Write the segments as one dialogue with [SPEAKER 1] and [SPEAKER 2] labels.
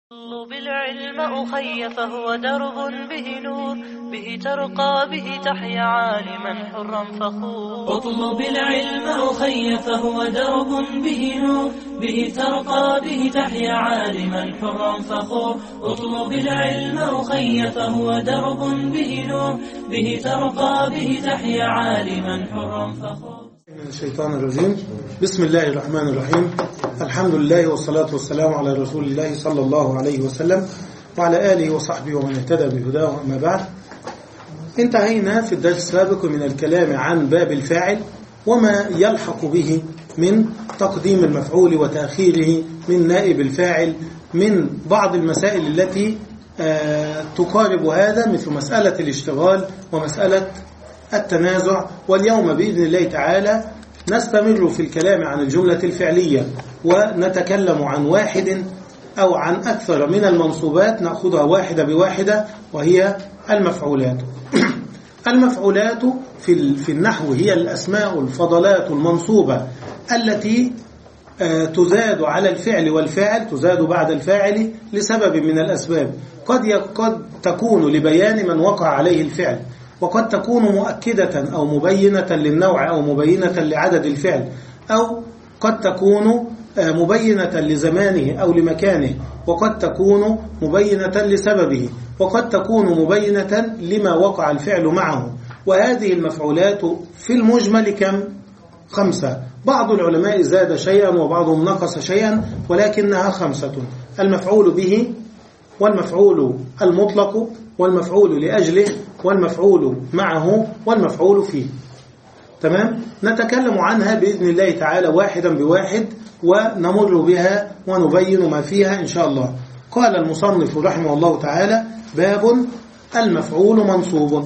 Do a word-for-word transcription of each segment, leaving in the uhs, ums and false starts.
[SPEAKER 1] اطلب العلم أخي فهو درب به نور، به ترقى به تحيا عالما حرا فخور.
[SPEAKER 2] اطلب العلم أخي فهو درب به نور، به ترقى به تحيا عالما حرا فخور. اطلب العلم أخي فهو درب به نور، به ترقى به تحيا عالما حرا فخور.
[SPEAKER 3] من الشيطان الرجيم. بسم الله الرحمن الرحيم. الحمد لله والصلاة والسلام على رسول الله صلى الله عليه وسلم وعلى آله وصحبه ومن اهتدى بهداه. أما بعد، انتهينا في الدرس السابق من الكلام عن باب الفاعل وما يلحق به من تقديم المفعول وتأخيره، من نائب الفاعل، من بعض المسائل التي تقارب هذا، مثل مسألة الاشتغال ومسألة التنازع. واليوم بإذن الله تعالى نستمر في الكلام عن الجملة الفعلية، ونتكلم عن واحد أو عن أكثر من المنصوبات، نأخذها واحدة بواحدة، وهي المفعولات. المفعولات في النحو هي الأسماء الفضلات المنصوبة التي تزاد على الفعل والفاعل، تزاد بعد الفاعل لسبب من الأسباب. قد قد تكون لبيان من وقع عليه الفعل، وقد تكون مؤكدة أو مبينة للنوع أو مبينة لعدد الفعل، أو قد تكون مبينة لزمانه أو لمكانه، وقد تكون مبينة لسببه، وقد تكون مبينة لما وقع الفعل معه. وهذه المفعولات في المجمل كم؟ خمسة. بعض العلماء زاد شيئا وبعضهم نقص شيئا، ولكنها خمسة: المفعول به، والمفعول المطلق، والمفعول لأجله، والمفعول معه، والمفعول فيه. تمام؟ نتكلم عنها بإذن الله تعالى واحدا بواحد، ونمر بها ونبين ما فيها إن شاء الله. قال المصنف رحمه الله تعالى: باب المفعول منصوب.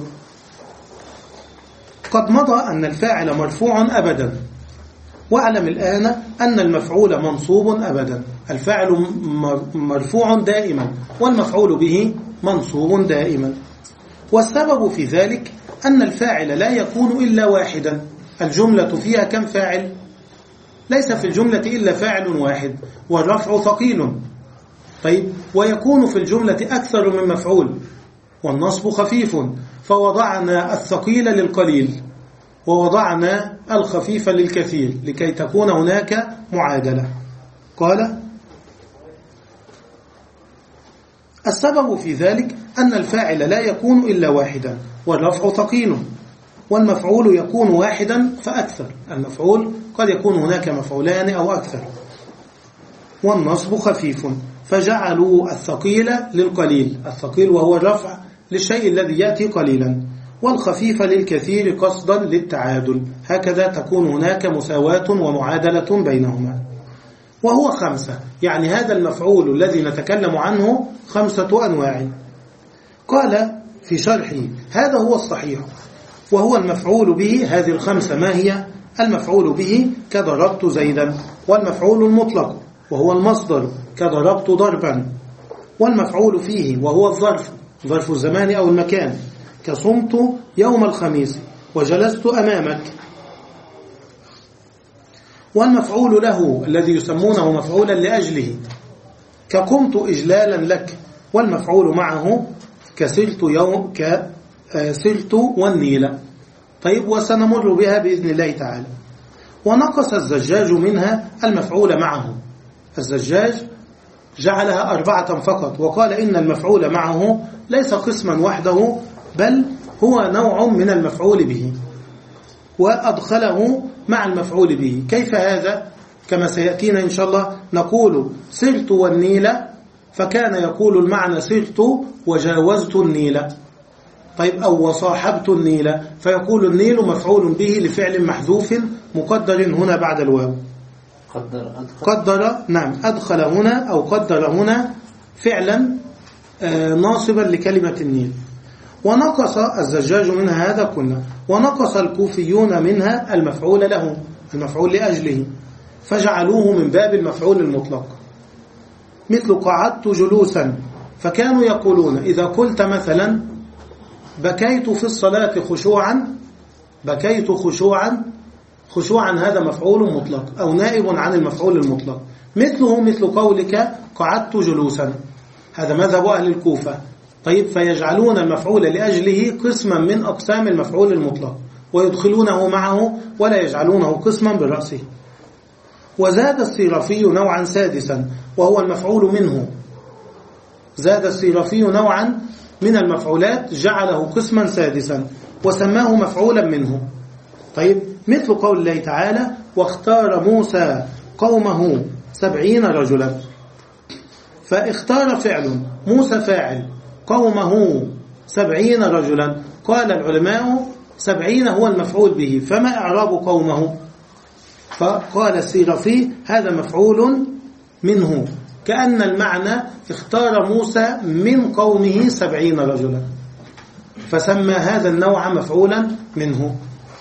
[SPEAKER 3] قد مضى أن الفاعل مرفوع أبدا، واعلم الآن أن المفعول منصوب أبدا. الفاعل مرفوع دائما، والمفعول به منصوب دائما. والسبب في ذلك أن الفاعل لا يكون إلا واحدا. الجملة فيها كم فاعل؟ ليس في الجملة إلا فاعل واحد، والرفع ثقيل. طيب، ويكون في الجملة أكثر من مفعول، والنصب خفيف، فوضعنا الثقيل للقليل ووضعنا الخفيف للكثير لكي تكون هناك معادلة. قال: السبب في ذلك أن الفاعل لا يكون إلا واحدا، والرفع ثقيل، والمفعول يكون واحدا فأكثر. المفعول قد يكون هناك مفعولان أو أكثر، والنصب خفيف، فجعلوا الثقيل للقليل، الثقيل وهو الرفع للشيء الذي يأتي قليلا، والخفيف للكثير قصدا للتعادل. هكذا تكون هناك مساواة ومعادلة بينهما. وهو خمسة، يعني هذا المفعول الذي نتكلم عنه خمسة أنواع. قال في شرحه: هذا هو الصحيح، وهو المفعول به. هذه الخمسة ما هي؟ المفعول به كضربت زيدا، والمفعول المطلق وهو المصدر كضربت ضربا، والمفعول فيه وهو الظرف، ظرف الزمان أو المكان، كصمت يوم الخميس وجلست أمامك، والمفعول له الذي يسمونه مفعولا لأجله، كقمت إجلالا لك، والمفعول معه كسلت يوم كسلت والنيل. طيب، وسنمر بها بإذن الله تعالى. ونقص الزجاج منها المفعول معه. الزجاج جعلها أربعة فقط، وقال إن المفعول معه ليس قسما وحده، بل هو نوع من المفعول به، وأدخله مع المفعول به. كيف هذا؟ كما سيأتينا إن شاء الله. نقول سرت والنيل، فكان يقول المعنى سرت وجاوزت النيل. طيب، أو وصاحبت النيل، فيقول النيل مفعول به لفعل محذوف مقدر هنا بعد الواو. قدر, قدر نعم أدخل هنا أو قدر هنا فعلا آه ناصبا لكلمة النيل. ونقص الزجاج منها، هذا كنا. ونقص الكوفيون منها المفعول له، المفعول لأجله، فجعلوه من باب المفعول المطلق، مثل قعدت جلوسا، فكانوا يقولون إذا قلت مثلا بكيت في الصلاة خشوعا، بكيت خشوعا، خشوعا هذا مفعول مطلق أو نائب عن المفعول المطلق. مثله مثل قولك قعدت جلوسا، هذا مذهب أهل الكوفة. طيب فيجعلون المفعول لأجله قسما من أقسام المفعول المطلق ويدخلونه معه ولا يجعلونه قسما برأسه. وزاد الصرافي نوعا سادسا وهو المفعول منه. زاد الصرافي نوعا من المفعولات جعله قسما سادسا وسماه مفعولا منه. طيب مثل قول الله تعالى واختار موسى قومه سبعين رجلا. فاختار فعل، موسى فاعل، قومه سبعين رجلا. قال العلماء سبعين هو المفعول به، فما إعراب قومه؟ فقال الصرافي هذا مفعول منه، كأن المعنى اختار موسى من قومه سبعين رجلا، فسمى هذا النوع مفعولا منه.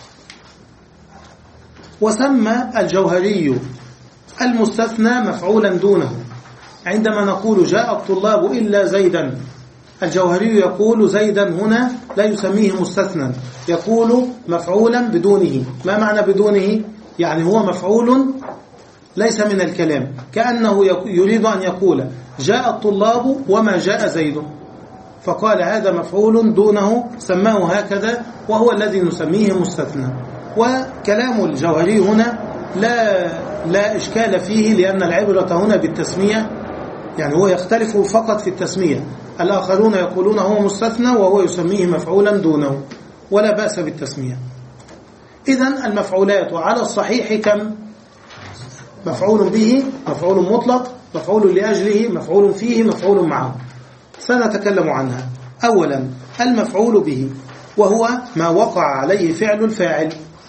[SPEAKER 3] وسمى الجوهري المستثنى مفعولا دونه. عندما نقول جاء الطلاب إلا زيدا، الجوهري يقول زيدا هنا لا يسميه مستثنى، يقول مفعولا بدونه. ما معنى بدونه؟ يعني هو مفعول ليس من الكلام، كأنه يريد أن يقول جاء الطلاب وما جاء زيد، فقال هذا مفعول دونه سماه هكذا وهو الذي نسميه مستثنى. وكلام الجوهري هنا لا لا إشكال فيه، لأن العبرة هنا بالتسمية، يعني هو يختلف فقط في التسمية. الآخرون يقولون هو مستثنى وهو يسميه مفعولا دونه، ولا بأس بالتسمية. إذن المفعولات على الصحيح كم؟ مفعول به، مفعول مطلق، مفعول لأجله، مفعول فيه، مفعول معه. سنتكلم عنها. أولا المفعول به وهو ما وقع عليه فعل الفاعل.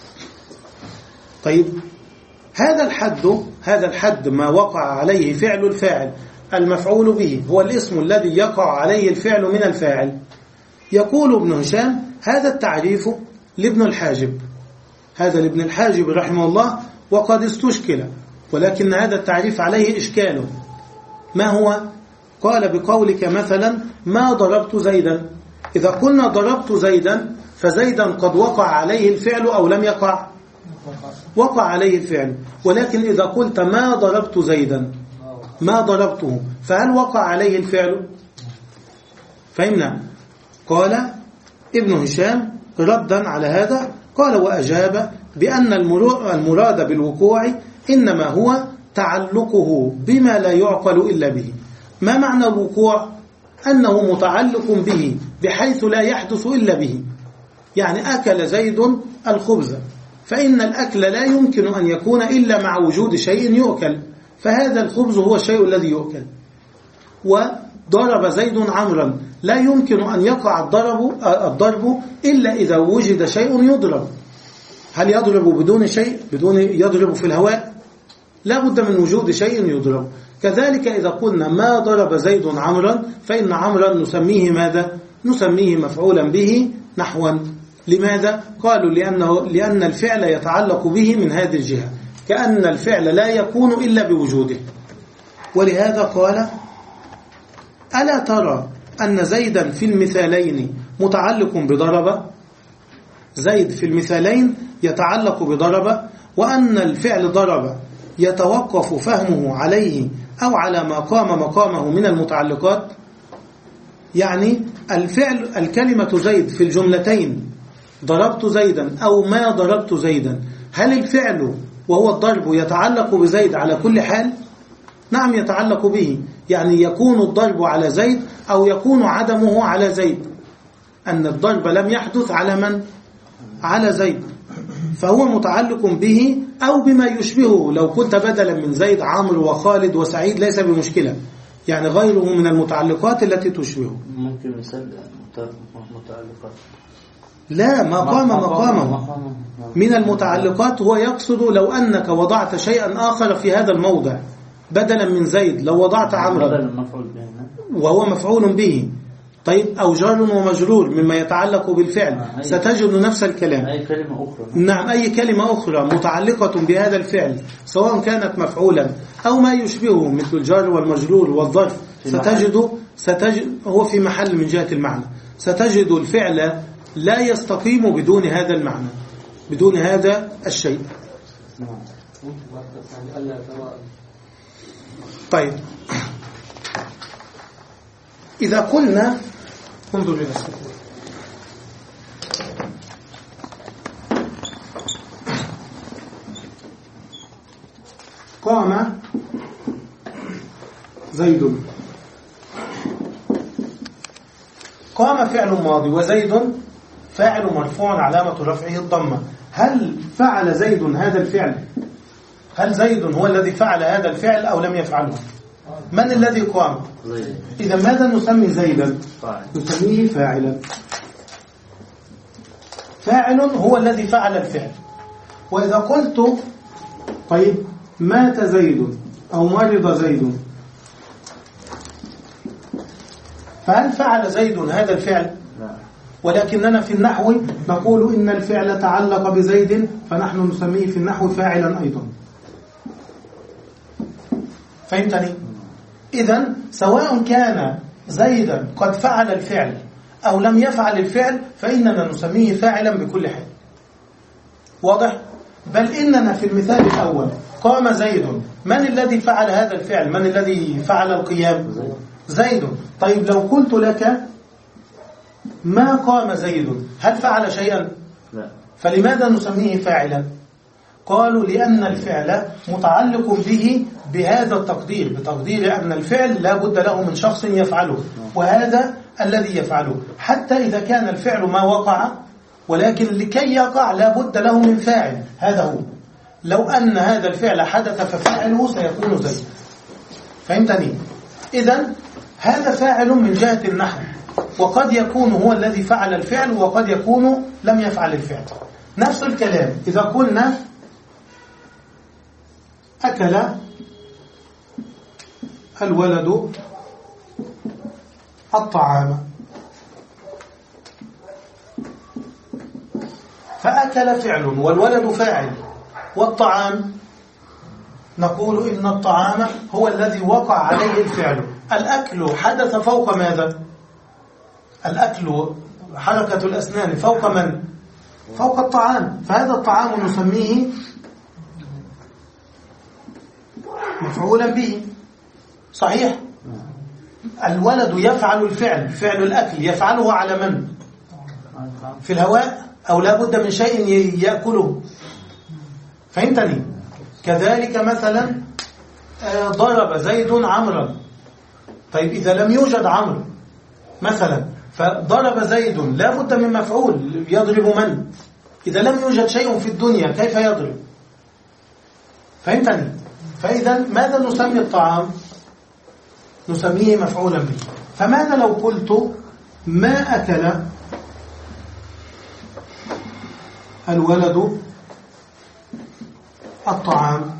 [SPEAKER 3] طيب هذا الحد هذا الحد ما وقع عليه فعل الفاعل، المفعول به هو الاسم الذي يقع عليه الفعل من الفاعل. يقول ابن هشام هذا التعريف لابن الحاجب، هذا لابن الحاجب رحمه الله، وقد استشكل، ولكن هذا التعريف عليه إشكال. ما هو؟ قال بقولك مثلا ما ضربت زيدا. إذا قلنا ضربت زيدا فزيدا قد وقع عليه الفعل أو لم يقع؟ وقع عليه الفعل. ولكن إذا قلت ما ضربت زيدا، ما ضربته، فهل وقع عليه الفعل؟ فهمنا؟ قال ابن هشام ردا على هذا، قال وأجاب بأن المراد بالوقوع إنما هو تعلقه بما لا يعقل إلا به. ما معنى الوقوع؟ أنه متعلق به بحيث لا يحدث إلا به. يعني أكل زيد الخبز، فإن الأكل لا يمكن أن يكون إلا مع وجود شيء يؤكل، فهذا الخبز هو الشيء الذي يؤكل. وضرب زيد عمرا، لا يمكن أن يقع الضرب, الضرب إلا إذا وجد شيء يضرب. هل يضرب بدون شيء؟ بدون يضرب في الهواء؟ لا بد من وجود شيء يضرب. كذلك إذا قلنا ما ضرب زيد عمرا، فإن عمرا نسميه ماذا؟ نسميه مفعولا به نحوا. لماذا؟ قالوا لأنه لأن الفعل يتعلق به من هذه الجهة، كأن الفعل لا يكون إلا بوجوده. ولهذا قال ألا ترى أن زيدا في المثالين متعلق بضرب؟ زيد في المثالين يتعلق بضرب، وأن الفعل ضرب يتوقف فهمه عليه أو على ما قام مقامه من المتعلقات. يعني الفعل الكلمة زيد في الجملتين ضربت زيدا أو ما ضربت زيدا، هل الفعل وهو الضرب يتعلق بزيد على كل حال؟ نعم يتعلق به، يعني يكون الضرب على زيد أو يكون عدمه على زيد، أن الضرب لم يحدث على من؟ على زيد، فهو متعلق به أو بما يشبهه. لو كنت بدلا من زيد عمرو وخالد وسعيد ليس بمشكلة، يعني غيره من المتعلقات التي تشبهه.
[SPEAKER 4] ممكن مثال متعلقات
[SPEAKER 3] لا ما قام مقامه من المتعلقات. هو يقصد لو أنك وضعت شيئا آخر في هذا الموضع بدلا من زيد، لو وضعت عمرو وهو مفعول به، طيب أو جار ومجرور مما يتعلق بالفعل، ستجد نفس الكلام.
[SPEAKER 4] أي كلمة أخرى.
[SPEAKER 3] نعم أي كلمة أخرى متعلقة بهذا الفعل سواء كانت مفعولا أو ما يشبهه مثل الجار والمجرور والظرف، ستجد ستجد هو في محل من جهة المعنى، ستجد الفعل لا يستقيم بدون هذا المعنى، بدون هذا الشيء. طيب إذا قلنا انظر إلى السطور قام زيد، قام فعل ماضي وزيد فاعل مرفوع علامة رفعه الضمة. هل فعل زيد هذا الفعل؟ هل زيد هو الذي فعل هذا الفعل أو لم يفعله؟ من الذي قام؟ إذا ماذا نسمي زيدا؟ نسميه فاعلا. فاعل هو الذي فعل الفعل. وإذا قلت طيب مات زيد أو مرض زيد، فهل فعل زيد هذا الفعل؟ ولكننا في النحو نقول إن الفعل تعلق بزيد، فنحن نسميه في النحو فاعلا أيضا. فهمتني؟ إذن سواء كان زيدا قد فعل الفعل أو لم يفعل الفعل فإننا نسميه فاعلا بكل حال. واضح؟ بل إننا في المثال الأول قام زيد، من الذي فعل هذا الفعل؟ من الذي فعل القيام؟ زيد. طيب لو قلت لك ما قام زيد، هل فعل شيئا؟ لا. فلماذا نسميه فاعلا؟ قالوا لأن الفعل متعلق به بهذا التقدير، بتقدير أن الفعل لا بد له من شخص يفعله، وهذا الذي يفعله. حتى إذا كان الفعل ما وقع، ولكن لكي يقع لا بد له من فاعل، هذا هو. لو أن هذا الفعل حدث ففاعله سيكون زيد. فهمتني؟ إذن هذا فاعل من جهة النحو، وقد يكون هو الذي فعل الفعل وقد يكون لم يفعل الفعل. نفس الكلام إذا قلنا أكل الولد الطعام، فأكل فعل والولد فاعل، والطعام نقول إن الطعام هو الذي وقع عليه الفعل. الأكل حدث فوق ماذا؟ الأكل حركة الأسنان فوق من؟ فوق الطعام، فهذا الطعام نسميه مفعولا به. صحيح؟ الولد يفعل الفعل، فعل الأكل يفعله على من؟ في الهواء، أو لا بد من شيء يأكله. فهمتني؟ كذلك مثلا ضرب زيد عمرا. طيب إذا لم يوجد عمرو مثلا فضرب زيد لا بد من مفعول يضرب من؟ إذا لم يوجد شيء في الدنيا كيف يضرب؟ فهمتني؟ فإذا ماذا نسمي الطعام؟ نسميه مفعولا به. فماذا لو قلت ما أكل الولد الطعام؟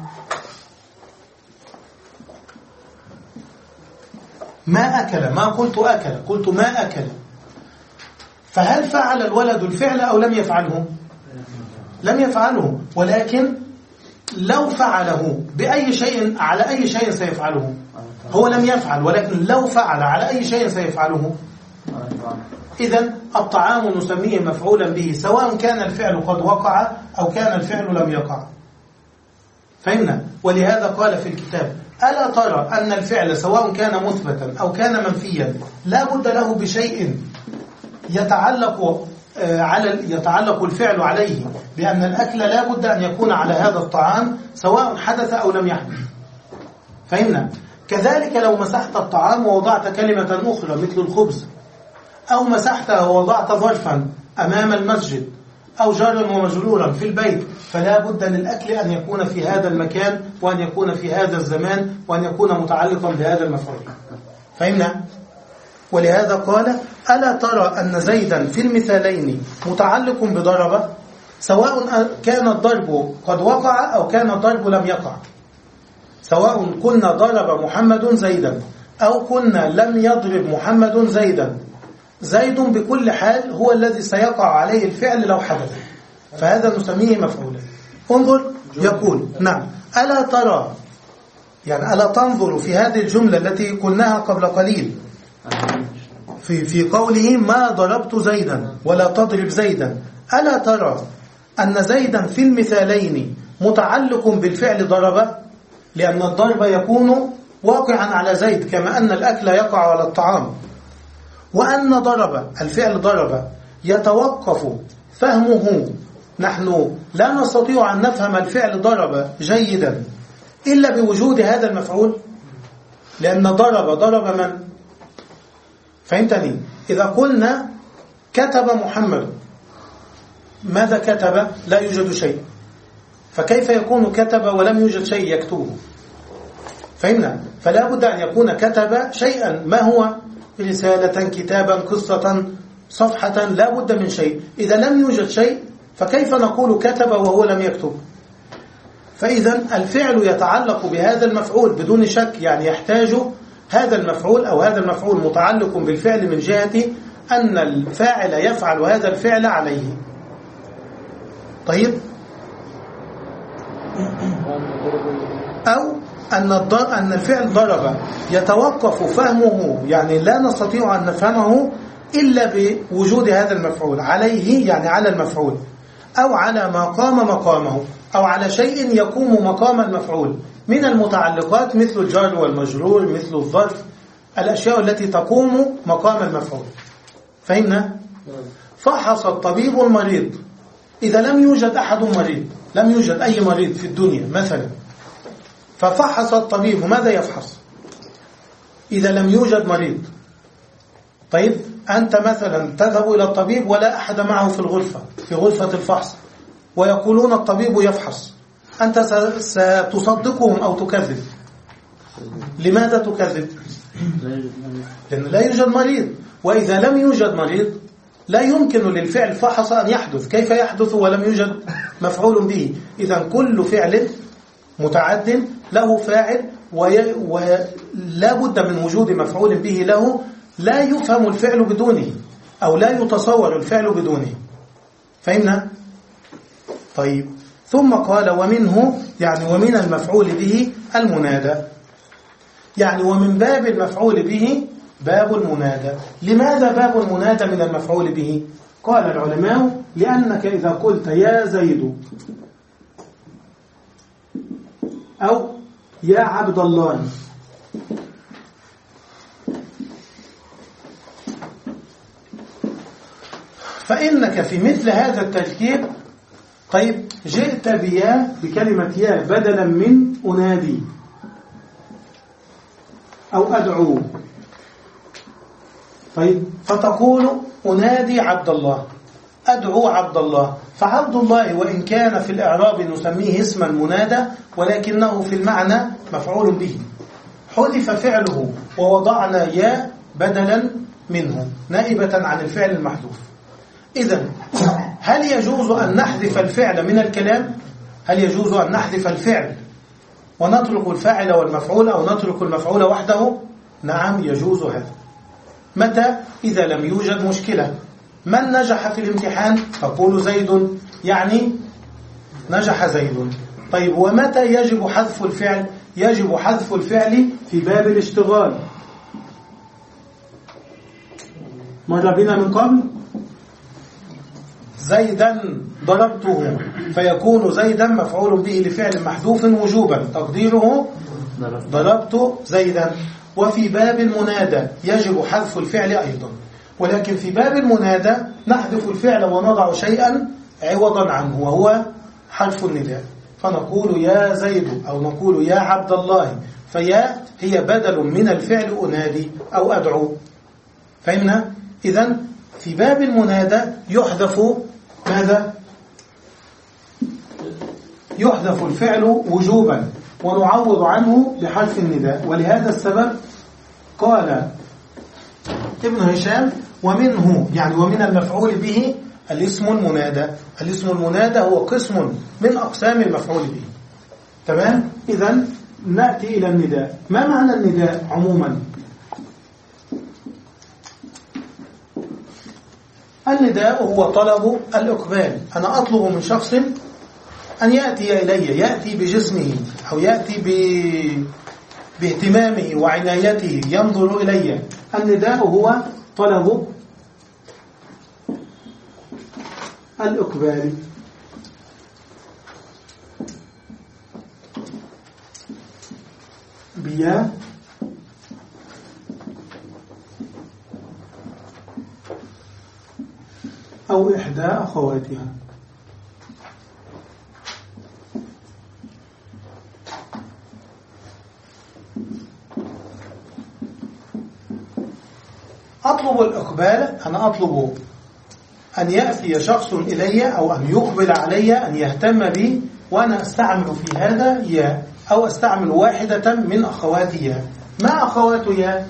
[SPEAKER 3] ما أكل، ما قلت أكل، قلت ما أكل. فهل فعل الولد الفعل أو لم يفعله؟ لم يفعله، ولكن لو فعله بأي شيء، على أي شيء سيفعله؟ هو لم يفعل، ولكن لو فعل على أي شيء سيفعله؟ إذن الطعام نسميه مفعولا به سواء كان الفعل قد وقع أو كان الفعل لم يقع. فهمنا؟ ولهذا قال في الكتاب ألا ترى أن الفعل سواء كان مثبتا أو كان منفيا لا بد له بشيء يتعلق على يتعلق الفعل عليه، بأن الأكل لا بد أن يكون على هذا الطعام سواء حدث أو لم يحدث. فهمنا؟ كذلك لو مسحت الطعام ووضعت كلمة أخرى مثل الخبز، أو مسحته ووضعت ظرفا أمام المسجد، أو جارا ومجرورا في البيت، فلا بد للأكل أن يكون في هذا المكان، وأن يكون في هذا الزمان، وأن يكون متعلقا بهذا المفعول. فهمنا؟ ولهذا قال ألا ترى أن زيدا في المثالين متعلق بضرب، سواء كان الضرب قد وقع أو كان الضرب لم يقع، سواء كنا ضرب محمد زيدا أو كنا لم يضرب محمد زيدا، زيد بكل حال هو الذي سيقع عليه الفعل لو حدث، فهذا نسميه مفعولا. انظر يقول نعم ألا ترى، يعني ألا تنظر في هذه الجملة التي قلناها قبل قليل في في قوله ما ضربت زيدا ولا تضرب زيدا، ألا ترى أن زيدا في المثالين متعلق بالفعل ضرب، لأن الضرب يكون واقعا على زيد كما أن الأكل يقع على الطعام. وأن ضرب الفعل ضرب يتوقف فهمه، نحن لا نستطيع أن نفهم الفعل ضرب جيدا إلا بوجود هذا المفعول، لأن ضرب ضرب من؟ فهمتني؟ إذا قلنا كتب محمد، ماذا كتب؟ لا يوجد شيء، فكيف يكون كتب ولم يوجد شيء يكتبه؟ فهمنا؟ فلا بد أن يكون كتب شيئا، ما هو؟ رسالة، كتابا، قصة، صفحة، لا بد من شيء. إذا لم يوجد شيء فكيف نقول كتب وهو لم يكتب؟ فإذا الفعل يتعلق بهذا المفعول بدون شك، يعني يحتاج هذا المفعول أو هذا المفعول متعلق بالفعل من جهة أن الفاعل يفعل هذا الفعل عليه. طيب، أو أن أن الفعل ضرب يتوقف فهمه، يعني لا نستطيع أن نفهمه إلا بوجود هذا المفعول عليه، يعني على المفعول، أو على ما قام مقامه، أو على شيء يقوم مقام المفعول من المتعلقات، مثل الجار والمجرور، مثل الظرف، الأشياء التي تقوم مقام المفعول. فهمنا؟ فحص الطبيب المريض، إذا لم يوجد أحد مريض، لم يوجد أي مريض في الدنيا مثلا، ففحص الطبيب، ماذا يفحص إذا لم يوجد مريض؟ طيب، أنت مثلا تذهب إلى الطبيب ولا أحد معه في الغرفة، في غرفة الفحص، ويقولون الطبيب يفحص، أنت ستصدقهم أو تكذب؟ لماذا تكذب؟ لأن لا يوجد مريض، وإذا لم يوجد مريض لا يمكن للفعل فحص أن يحدث. كيف يحدث ولم يوجد مفعول به؟ إذا كل فعل متعد له فاعل، ولا بد من وجود مفعول به له، لا يفهم الفعل بدونه، أو لا يتصور الفعل بدونه. فهمنا؟ طيب، ثم قال ومنه، يعني ومن المفعول به المنادى، يعني ومن باب المفعول به باب المنادى. لماذا باب المنادى من المفعول به؟ قال العلماء لأنك إذا قلت يا زيد أو يا عبد الله، فإنك في مثل هذا التركيب، طيب، جئت بيا بكلمة يا بدلا من أنادي أو أدعو، طيب، فتقول أنادي عبد الله، أدعو عبد الله. فعبد الله وإن كان في الإعراب نسميه اسما منادى، ولكنه في المعنى مفعول به، حذف فعله ووضعنا يا بدلا منه نائبة عن الفعل المحذوف. إذن هل يجوز أن نحذف الفعل من الكلام؟ هل يجوز أن نحذف الفعل ونترك الفاعل والمفعول، أو نترك المفعول وحده؟ نعم، يجوز هذا. متى؟ إذا لم يوجد مشكلة. من نجح في الامتحان؟ تقول زيد، يعني نجح زيد. طيب، ومتى يجب حذف الفعل؟ يجب حذف الفعل في باب الاشتغال، مر بنا من قبل. زيدا ضربته، فيكون زيدا مفعول به لفعل محذوف وجوبا، تقديره ضربت زيدا. وفي باب المنادى يجب حذف الفعل أيضا، ولكن في باب المنادى نحذف الفعل ونضع شيئا عوضا عنه، وهو حرف النداء، فنقول يا زيد أو نقول يا عبد الله، فيا هي بدل من الفعل أنادي أو أدعو. فهمنا؟ إذن في باب المنادى يحذف ماذا؟ يحذف الفعل وجوبا ونعوض عنه بحرف النداء. ولهذا السبب قال ابن هشام ومنه، يعني ومن المفعول به الاسم المنادى. الاسم المنادى هو قسم من أقسام المفعول به. تمام؟ إذن نأتي إلى النداء. ما معنى النداء عموما؟ النداء هو طلب الإقبال. أنا أطلب من شخص أن يأتي إلي، يأتي بجسمه أو يأتي ب... باهتمامه وعنايته، ينظر إلي. النداء هو طلب الإقبال. بيا أو إحدى أخواتها. أطلب الإقبال، أنا أطلب أن يأتي شخص إلي أو أن يقبل علي، أن يهتم بي، وأنا أستعمل في هذا يا، أو أستعمل واحدة من أخواتي يا. ما أخوات يا؟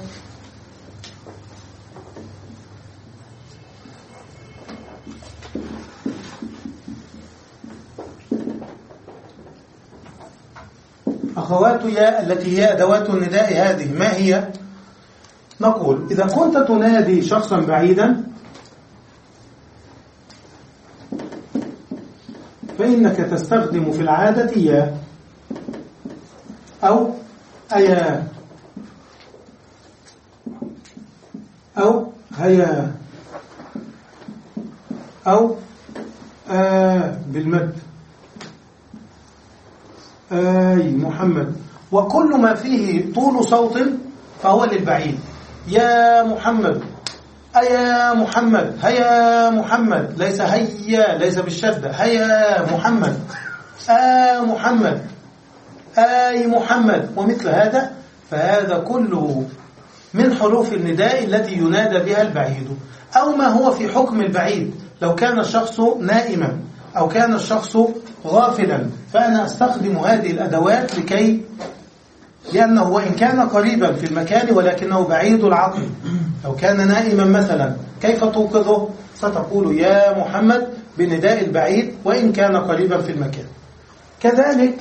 [SPEAKER 3] أخوات يا التي هي أدوات النداء هذه ما هي؟ نقول إذا كنت تنادي شخصا بعيدا فإنك تستخدم في العادة يا أو أيا أو هيا أو آه بالمد آي محمد، وكل ما فيه طول صوت فهو للبعيد. يا محمد، أيا محمد، هيا محمد، ليس هيا، ليس بالشدة، هيا محمد، آ محمد، آي محمد، ومثل هذا. فهذا كله من حروف النداء التي ينادى بها البعيد. أو ما هو في حكم البعيد، لو كان الشخص نائما أو كان الشخص غافلا، فأنا أستخدم هذه الأدوات لكي، لأنه وإن كان قريبا في المكان ولكنه بعيد العقل. لو كان نائما مثلا كيف توقظه؟ ستقول يا محمد بنداء البعيد وإن كان قريبا في المكان. كذلك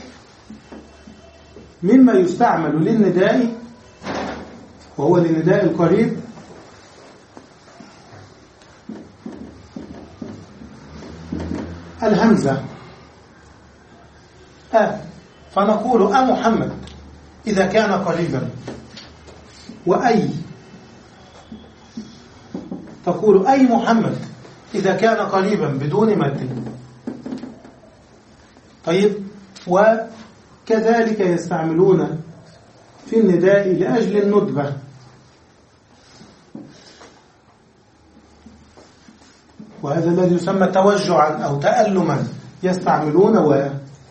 [SPEAKER 3] مما يستعمل للنداء وهو للنداء القريب الهمزة أ، فنقول أ محمد إذا كان قريبا، وأي تقول أي محمد إذا كان قريبا بدون مد. طيب، وكذلك يستعملون في النداء لأجل الندبة وهذا الذي يسمى توجعا أو تألما، يستعملون و.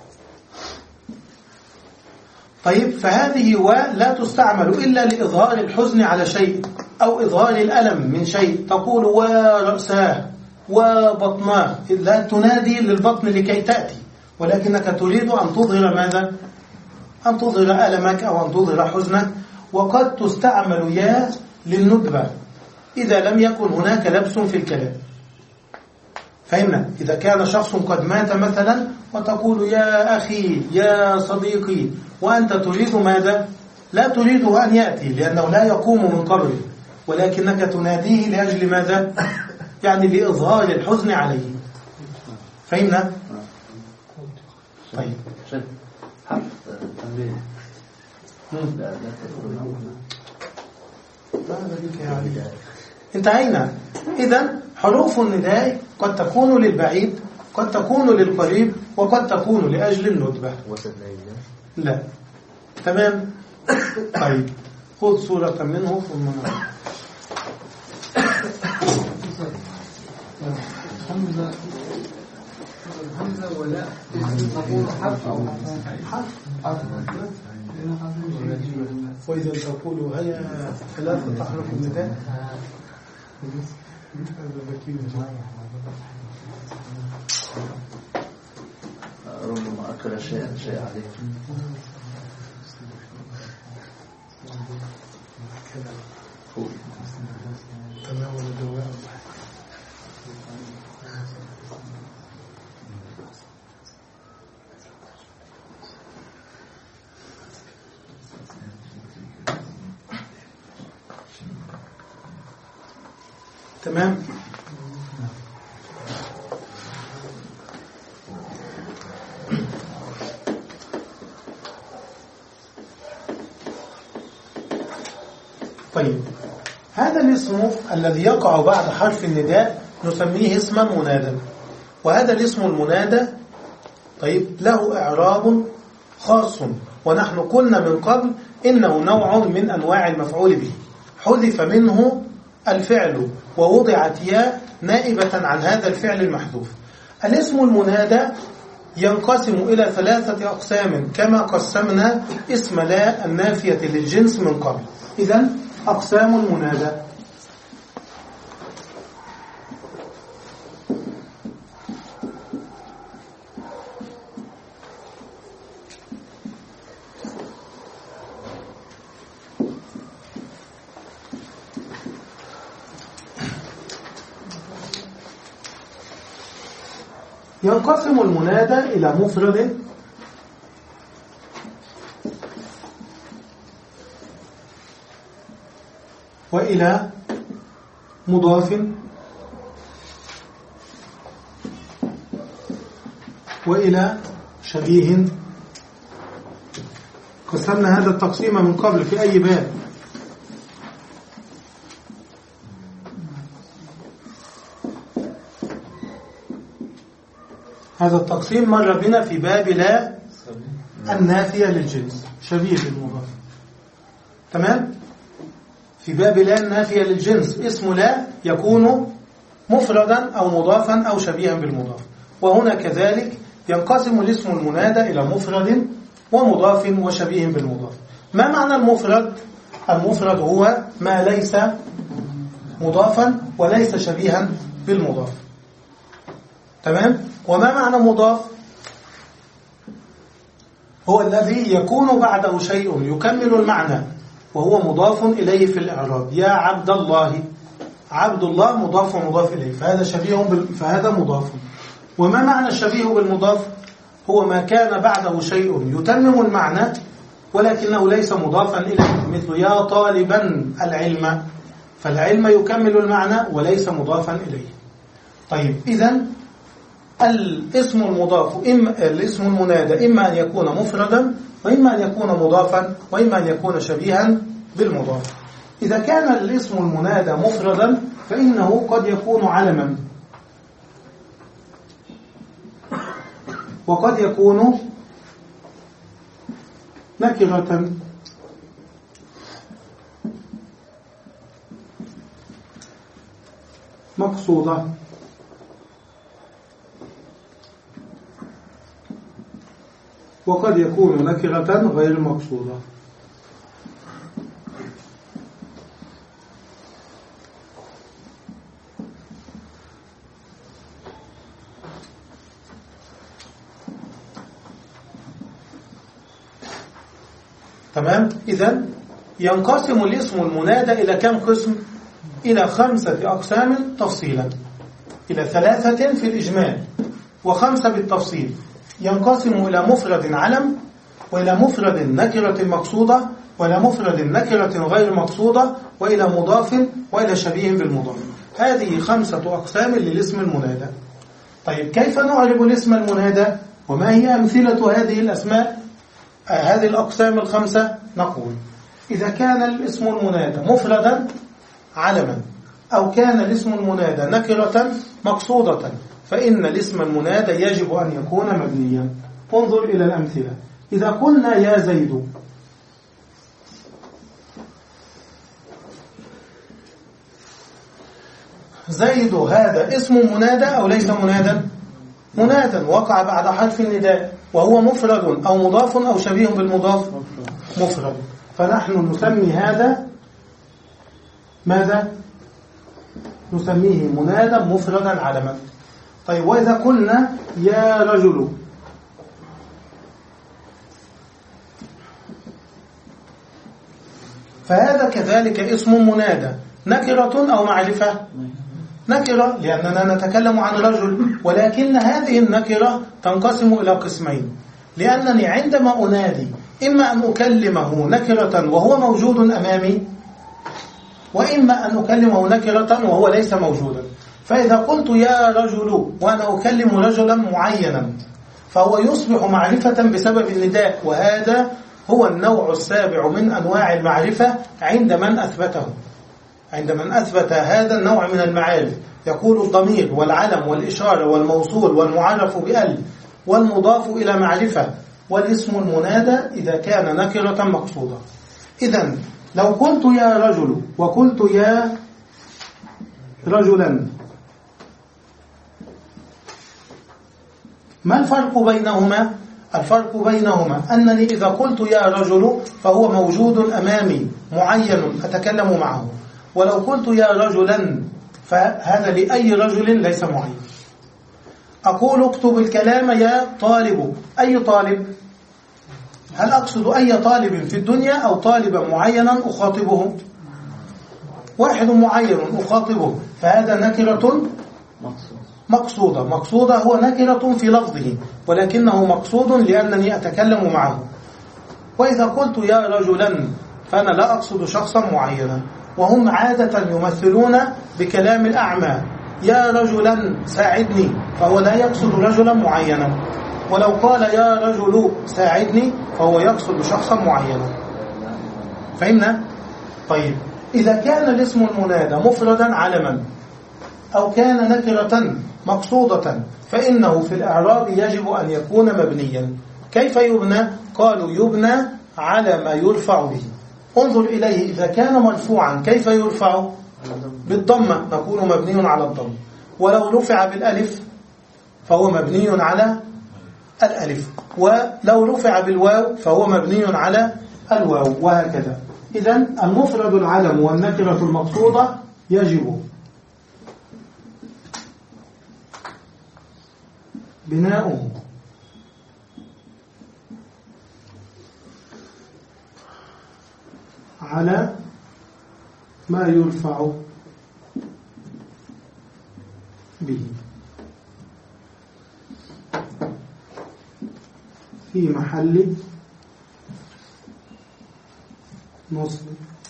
[SPEAKER 3] طيب، فهذه و لا تستعمل إلا لإظهار الحزن على شيء أو إظهار الألم من شيء. تقول ورأساه وبطناه، لا تنادي للبطن لكي تأتي، ولكنك تريد أن تظهر ماذا؟ أن تظهر ألمك أو أن تظهر حزنك. وقد تستعمل يا للندبة إذا لم يكن هناك لبس في الكلام. فهمنا؟ إذا كان شخص قد مات مثلا وتقول يا أخي يا صديقي، وأنت تريد ماذا؟ لا تريد أن يأتي لأنه لا يقوم من قبره، ولكنك تناديه لأجل ماذا؟ يعني لإظهار الحزن عليه. فهمنا؟ طيب،
[SPEAKER 4] حرف تنبيه.
[SPEAKER 3] انتهينا. إذن حروف النداء قد تكون للبعيد، قد تكون للقريب، وقد تكون لأجل الندبة. لا، تمام. طيب، خذ صورة منه ثم نعم.
[SPEAKER 5] همزة همزة ولا تقول حرف أو حرف حرف.
[SPEAKER 3] وإذا تقول هيا ثلاثة أحرف النداء
[SPEAKER 4] ربما أكل شيء شيء عليه.
[SPEAKER 3] تناول دواء. تمام. طيب، هذا الاسم الذي يقع بعد حرف النداء نسميه اسما منادا، وهذا الاسم المنادى طيب له إعراب خاص، ونحن قلنا من قبل إنه نوع من أنواع المفعول به، حذف منه الفعل ووضعت ياء نائبة عن هذا الفعل المحذوف. الاسم المنادى ينقسم إلى ثلاثة أقسام كما قسمنا اسم لا النافية للجنس من قبل. إذن أقسام المنادى: ينقسم المنادى إلى مفرد وإلى مضاف وإلى شبيه. قسمنا هذا التقسيم من قبل في أي باب؟ هذا التقسيم مر بنا في باب لا النافية للجنس، شبيه بالمضاف. تمام؟ في باب لا النافية للجنس اسم لا يكون مفردا أو مضافا أو شبيها بالمضاف. وهنا كذلك ينقسم الاسم المنادى إلى مفرد ومضاف وشبيه بالمضاف. ما معنى المفرد؟ المفرد هو ما ليس مضافا وليس شبيها بالمضاف. تمام؟ وما معنى مضاف؟ هو الذي يكون بعده شيء يكمل المعنى وهو مضاف إليه في الإعراب. يا عبد الله، عبد الله مضاف ومضاف إليه، فهذا شبيه بال... فهذا مضاف. وما معنى الشبيه بالمضاف؟ هو ما كان بعده شيء يتمم المعنى ولكنه ليس مضافا إليه، مثل يا طالبا العلم، فالعلم يكمل المعنى وليس مضافا إليه. طيب، إذن الاسم المضاف إما الاسم المنادى إما أن يكون مفردا وإما أن يكون مضافا وإما أن يكون شبيها بالمضاف. إذا كان الاسم المنادى مفردا فإنه قد يكون علما وقد يكون نكرة مقصودة وقد يكون نكرة غير مقصودة. تمام؟ إذن ينقسم الاسم المنادى إلى كم قسم؟ إلى خمسة أقسام تفصيلا، إلى ثلاثة في الإجمال وخمسة بالتفصيل. ينقسم إلى مفرد علم وإلى مفرد نكرة مقصودة وإلى مفرد نكرة غير مقصودة وإلى مضاف وإلى شبيه بالمضاف. هذه خمسة أقسام للاسم المنادى. طيب، كيف نعرب الاسم المنادى وما هي أمثلة هذه الأسماء آه هذه الأقسام الخمسة؟ نقول إذا كان الاسم المنادى مفردا علما أو كان الاسم المنادى نكرة مقصودة فإن الاسم المنادى يجب أن يكون مبنيا. انظر إلى الأمثلة. إذا قلنا يا زيد، زيد هذا اسم منادى أو ليس منادا؟ منادا، وقع بعد حرف النداء وهو مفرد أو مضاف أو شبيه بالمضاف؟ مفرد. فنحن نسمي هذا ماذا؟ نسميه منادا مفردا علما. طيب، وإذا قلنا يا رجل، فهذا كذلك اسم منادى نكرة أو معرفة؟ نكرة، لأننا نتكلم عن رجل، ولكن هذه النكرة تنقسم إلى قسمين، لأنني عندما أنادي إما أن أكلمه نكرة وهو موجود أمامي وإما أن أكلمه نكرة وهو ليس موجودا. فإذا قلت يا رجل وأنا أكلم رجلا معينا فهو يصبح معرفة بسبب النداء، وهذا هو النوع السابع من أنواع المعرفة عند من أثبته. عند من أثبت هذا النوع من المعارف يقول الضمير والعلم والإشارة والموصول والمعرف بأل والمضاف إلى معرفة والاسم المنادى إذا كان نكرة مقصودة. إذن لو قلت يا رجل وقلت يا رجلا. ما الفرق بينهما؟ الفرق بينهما أنني إذا قلت يا رجل فهو موجود أمامي معين أتكلم معه، ولو قلت يا رجلا فهذا لأي رجل ليس معين. أقول اكتب الكلام يا طالب، أي طالب؟ هل أقصد أي طالب في الدنيا أو طالبا معينا أخاطبه؟ واحد معين أخاطبه، فهذا نكرة مقصودة. مقصودة هو نكرة في لفظه ولكنه مقصود لأنني أتكلم معه. وإذا قلت يا رجلا فأنا لا أقصد شخصا معينا، وهم عادة يمثلون بكلام الأعمى يا رجلا ساعدني، فهو لا يقصد رجلا معينا، ولو قال يا رجل ساعدني فهو يقصد شخصا معينا. فهمنا؟ طيب إذا كان الاسم المنادى مفردا علما أو كان نكرة مقصودة فإنه في الإعراب يجب أن يكون مبنيا. كيف يبنى؟ قالوا يبنى على ما يرفع به. انظر إليه، إذا كان مرفوعا كيف يرفع؟ بالضمة، نقول مبني على الضم. ولو رفع بالألف فهو مبني على الألف، ولو رفع بالواو فهو مبني على الواو، وهكذا. إذن المفرد العلم والنكرة المقصودة يجب بناؤه على ما يرفع به في محل نصب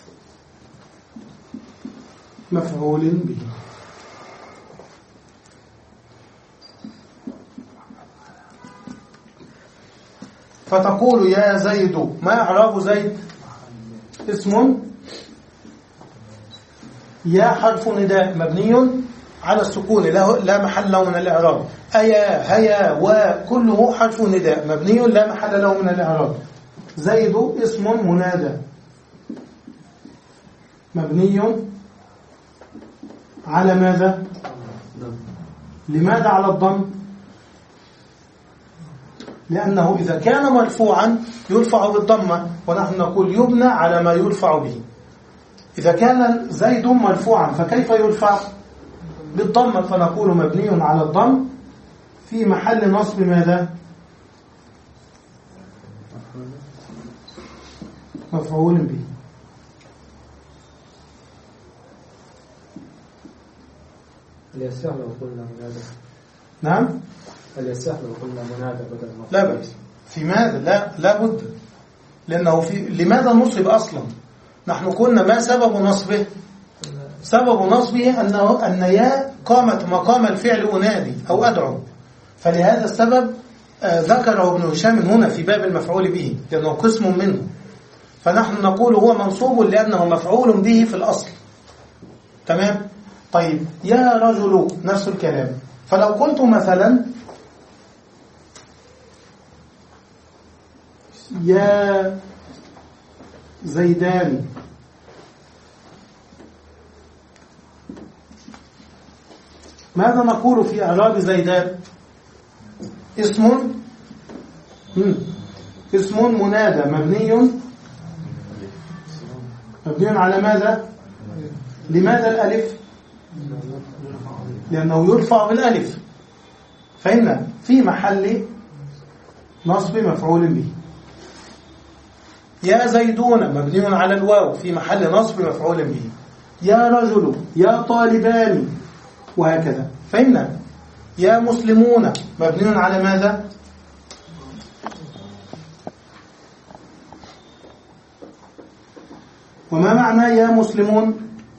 [SPEAKER 3] مفعول به. فتقول يا زيد، ما إعراب زيد؟ اسم يا حرف نداء مبني على السكون لا محل له من الإعراب. أيا هيا وكله حرف نداء مبني لا محل له من الإعراب. زيد اسم منادى مبني على ماذا؟ لماذا على الضم؟ لأنه إذا كان مرفوعا يرفع بالضمة، ونحن نقول يبنى على ما يرفع به. إذا كان زيد مرفوعا فكيف يرفع؟ بالضمة، فنقول مبني على الضم في محل نصب ماذا؟ مفعول به.
[SPEAKER 6] هل يصح لو قلنا منادى؟
[SPEAKER 3] نعم؟
[SPEAKER 6] هل يصح لو قلنا منادى بدل مفعول؟
[SPEAKER 3] لا بأس. في ماذا؟ لا لا بد، لأنه في لماذا نصب أصلا؟ نحن قلنا ما سبب نصبه؟ سبب نصبه أنه أن يا قامت مقام الفعل أنادي أو أدعو، فلهذا السبب آه ذكره ابن هشام هنا في باب المفعول به لأنه قسم منه، فنحن نقول هو منصوب لأنه مفعول به في الأصل. تمام؟ طيب يا رجل نفس الكلام. فلو قلت مثلا يا زيدان ماذا نقول في إعراب زيدان؟ اسم اسم منادى مبني مبني على ماذا؟ لماذا الألف؟ لأنه يرفع بالألف، فإن في محل نصب مفعول به. يا زيدون مبني على الواو في محل نصب مفعول به. يا رجل، يا طالبان، وهكذا. فإن يا مسلمون مبني على ماذا؟ وما معنى يا مسلمون؟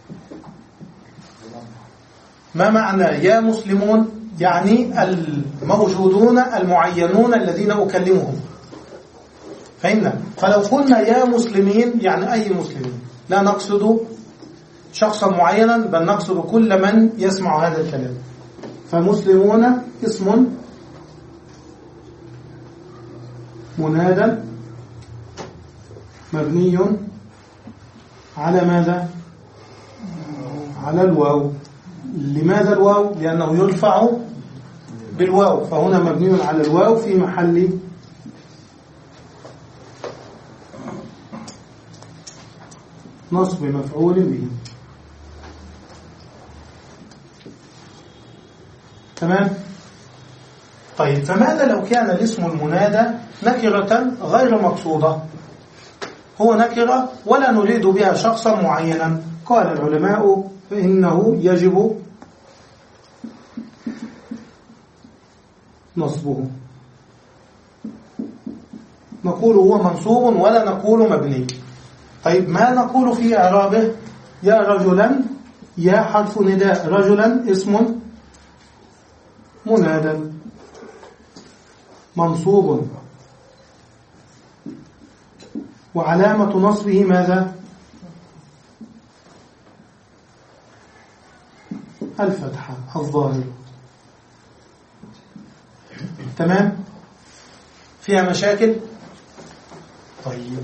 [SPEAKER 3] ما معنى يا مسلمون؟ يعني الموجودون المعينون الذين أكلمهم. فهمنا؟ فلو قلنا يا مسلمين يعني أي مسلمين، لا نقصد شخصا معينا بل نقصد كل من يسمع هذا الكلام. فمسلمون اسم منادى مبني على ماذا؟ على الواو لماذا الواو؟ لأنه يرفع بالواو، فهنا مبني على الواو في محل نصب مفعول به. تمام؟ طيب فماذا لو كان الاسم المنادى نكرة غير مقصودة؟ هو نكرة ولا نريد بها شخصا معينا. قال العلماء فإنه يجب نصبه. نقول هو منصوب ولا نقول مبني. طيب ما نقول في إعرابه؟ يا رجلا، يا حرف نداء، رجلا اسم منادى منصوب وعلامة نصبه ماذا؟ الفتحة الظاهرة. تمام؟ فيها مشاكل؟ طيب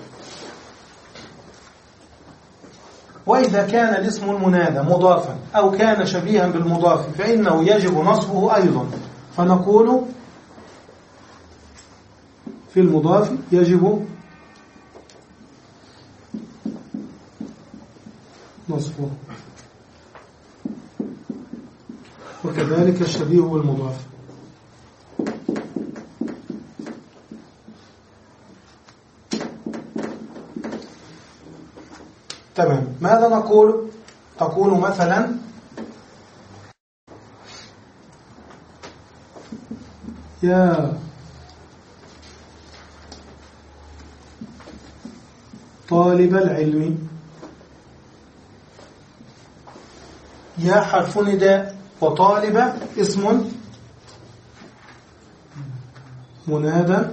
[SPEAKER 3] وإذا كان الاسم المنادى مضافا أو كان شبيها بالمضاف فإنه يجب نصبه أيضا، فنقول في المضاف يجب نصبه، وكذلك الشبيه بالمضاف. تمام. ماذا نقول؟ تقول مثلا يا طالب العلم، يا حرف نداء وطالب اسم منادى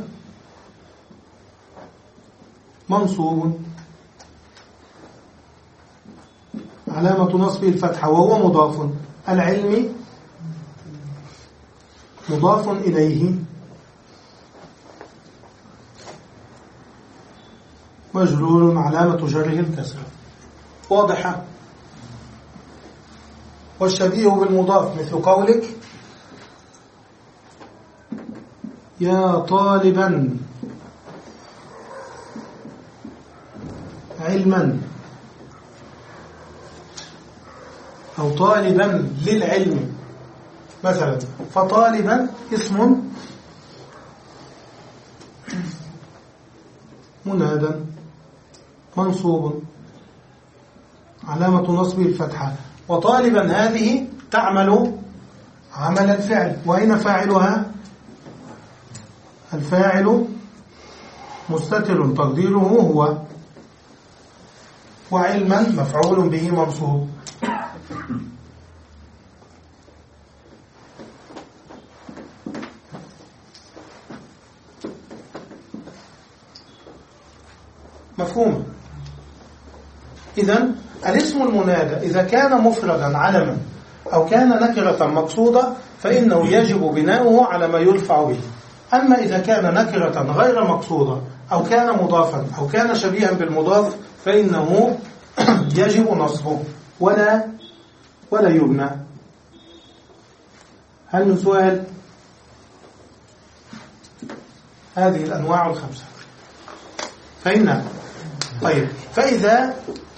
[SPEAKER 3] منصوب علامة نصبه الفتحة وهو مضاف، العلم مضاف إليه مجرور علامة جره الكسرة. واضحة؟ والشبيه بالمضاف مثل قولك يا طالبا علما أو طالبا للعلم مثلا، فطالبا اسم منادى منصوب علامة نصبه الفتحة، وطالبا هذه تعمل عمل الفعل، وأين فاعلها؟ الفاعل مستتر تقديره هو، وعلما مفعول به منصوب. مفهوم؟ إذن الاسم المنادى إذا كان مفردا علما أو كان نكرة مقصودة فإنه يجب بناؤه على ما يرفع به. أما إذا كان نكرة غير مقصودة أو كان مضافا أو كان شبيها بالمضاف فإنه يجب نصبه ولا ولا يبنى. هل من سؤال؟ هذه الأنواع الخمسة فإن طيب فإذا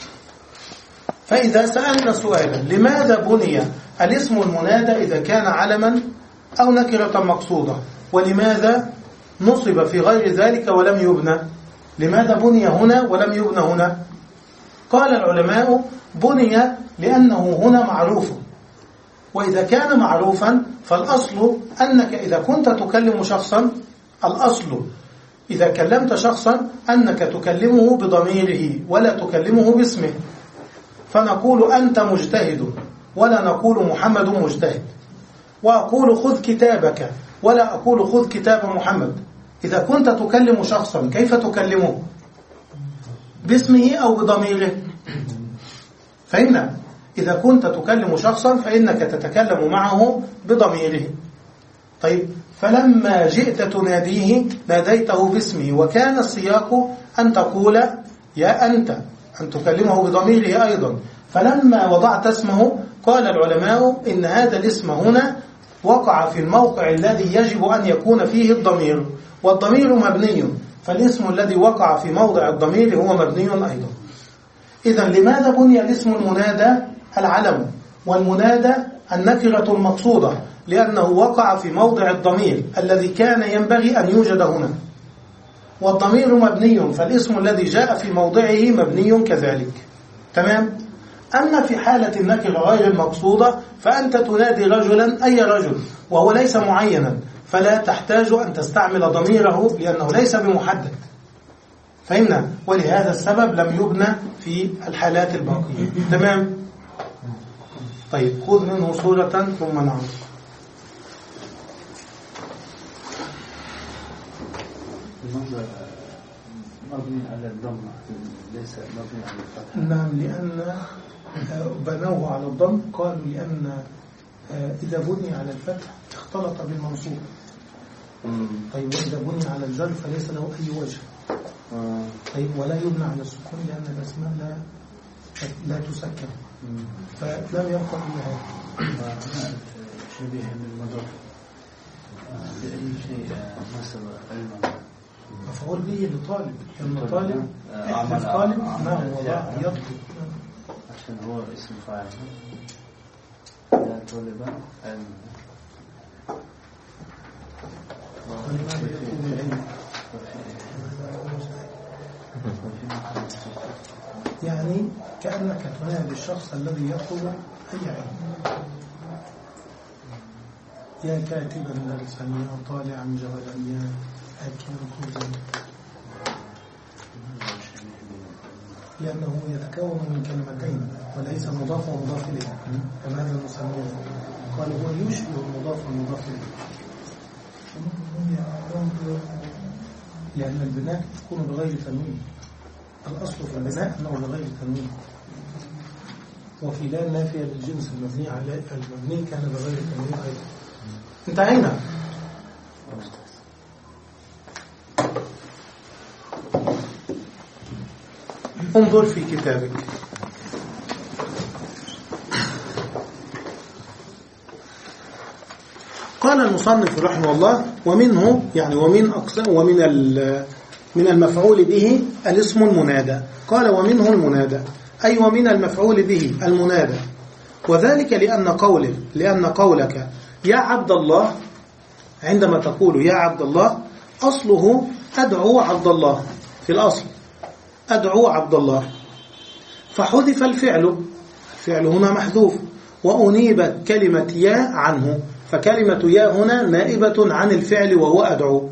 [SPEAKER 3] فإذا سألنا سؤالا لماذا بني الاسم المنادى إذا كان علما أو نكرة مقصودة، ولماذا نصب في غير ذلك ولم يبنى؟ لماذا بني هنا ولم يبنى هنا؟ قال العلماء بني لأنه هنا معروف، وإذا كان معروفا فالأصل أنك إذا كنت تكلم شخصا، الأصل إذا كلمت شخصا أنك تكلمه بضميره ولا تكلمه باسمه، فنقول أنت مجتهد ولا نقول محمد مجتهد، وأقول خذ كتابك ولا أقول خذ كتاب محمد. إذا كنت تكلم شخصا كيف تكلمه؟ باسمه أو بضميره؟ فإن إذا كنت تكلم شخصا فإنك تتكلم معه بضميره. طيب فلما جئت تناديه ناديته باسمه، وكان السياق أن تقول يا أنت، أن تكلمه بضميره أيضا، فلما وضعت اسمه قال العلماء إن هذا الاسم هنا وقع في الموقع الذي يجب أن يكون فيه الضمير، والضمير مبني، فالاسم الذي وقع في موضع الضمير هو مبني أيضا. إذن لماذا بني الاسم المنادى العلم، والمنادى النكرة المقصودة؟ لأنه وقع في موضع الضمير الذي كان ينبغي أن يوجد هنا، والضمير مبني، فالاسم الذي جاء في موضعه مبني كذلك. تمام؟ أما في حالة النكرة غير المقصودة فأنت تنادي رجلا أي رجل وهو ليس معينا، فلا تحتاج أن تستعمل ضميره لأنه ليس بمحدد. فهمنا؟ ولهذا السبب لم يبنى في الحالات الباقية. تمام؟ طيب خذ منه صورة ثم نعود.
[SPEAKER 4] المنظر مبني على الضمة ليس مبني على الفتح.
[SPEAKER 3] نعم، لأن بنوه على الضم، قالوا لأن إذا بني على الفتح اختلط بالمنصوب. طيب وإذا بني على الجر فليس له أي وجه. طيب ولا يبنى على السكون لأن الأسماء لا لا تسكن، فلم يبقى إلا هذا.
[SPEAKER 4] شبيه بالمضاف بأي شيء مثل علما
[SPEAKER 3] مفعول به لطالب، لأن طالب احذف طالب ما هو ضاع يطلب
[SPEAKER 4] عشان هو اسم فاعل. يا طالب علم.
[SPEAKER 3] ولماذا يطلب العلم؟ يعني كأنك تنادي الشخص الذي يطلب أي علم. يا كاتبا درسا، يا طالعا جبلا، يا أكلا خبزا، لأنه يتكون من كلمتين وليس مضاف ومضاف إليه، فماذا نسميه؟ قال هو يشبه المضاف والمضاف إليه، لأن البناء تكون بغير تنوين. الأصل في البناء أنه بغير تنوين، وفي لا نافية للجنس المبني على المبني كان بغير تنوين أيضا. انتهينا. انظر في كتابك. قال المصنف رحمه الله: ومنه يعني ومن أقسام ومن من المفعول به الاسم المنادى. قال ومنه المنادى أي ومن المفعول به المنادى، وذلك لأن قولك لأن قولك يا عبد الله، عندما تقول يا عبد الله أصله أدعو عبد الله، في الأصل أدعو عبد الله، فحذف الفعل، الفعل هنا محذوف، وأنيبت كلمة يا عنه، فكلمة يا هنا نائبة عن الفعل وهو أدعو.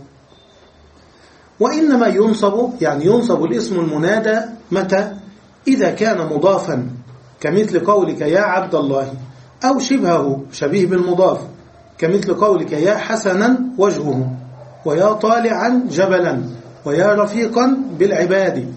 [SPEAKER 3] وإنما ينصب يعني ينصب الاسم المنادى متى؟ إذا كان مضافا كمثل قولك يا عبد الله، أو شبهه شبيه بالمضاف كمثل قولك يا حسنا وجهه، ويا طالعا جبلا، ويا رفيقا بالعباد،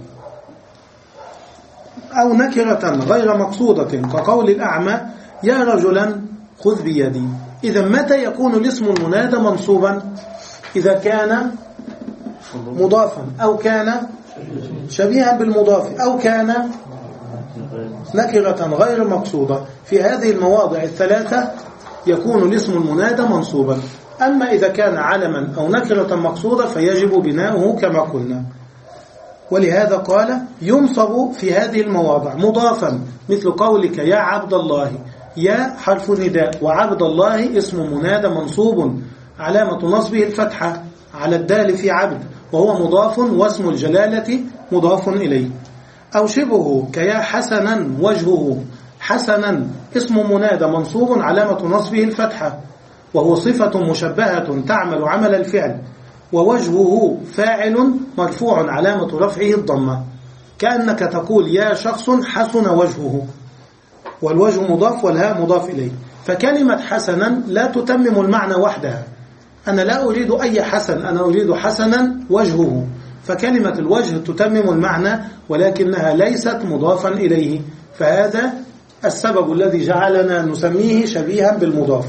[SPEAKER 3] أو نكرة غير مقصودة كقول الأعمى يا رجلا خذ بيدي. إذا متى يكون الاسم المنادى منصوبا؟ إذا كان مضافا، أو كان شبيها بالمضاف، أو كان نكرة غير مقصودة. في هذه المواضع الثلاثة يكون الاسم المنادى منصوبا. أما إذا كان علما أو نكرة مقصودة فيجب بناؤه كما قلنا. ولهذا قال ينصب في هذه المواضع مضافا، مثل قولك يا عبد الله، يا حرف نداء، وعبد الله اسم منادى منصوب علامة نصبه الفتحة على الدال في عبد، وهو مضاف، واسم الجلالة مضاف إليه. أو شبهه كيا حسنا وجهه، حسنا اسم منادى منصوب علامة نصبه الفتحة، وهو صفة مشبهة تعمل عمل الفعل، ووجهه فاعل مرفوع علامة رفعه الضمة، كأنك تقول يا شخص حسن وجهه، والوجه مضاف والهاء مضاف إليه. فكلمة حسنا لا تتمم المعنى وحدها، أنا لا أريد أي حسن، أنا أريد حسنا وجهه، فكلمة الوجه تتمم المعنى ولكنها ليست مضافا إليه، فهذا السبب الذي جعلنا نسميه شبيها بالمضاف.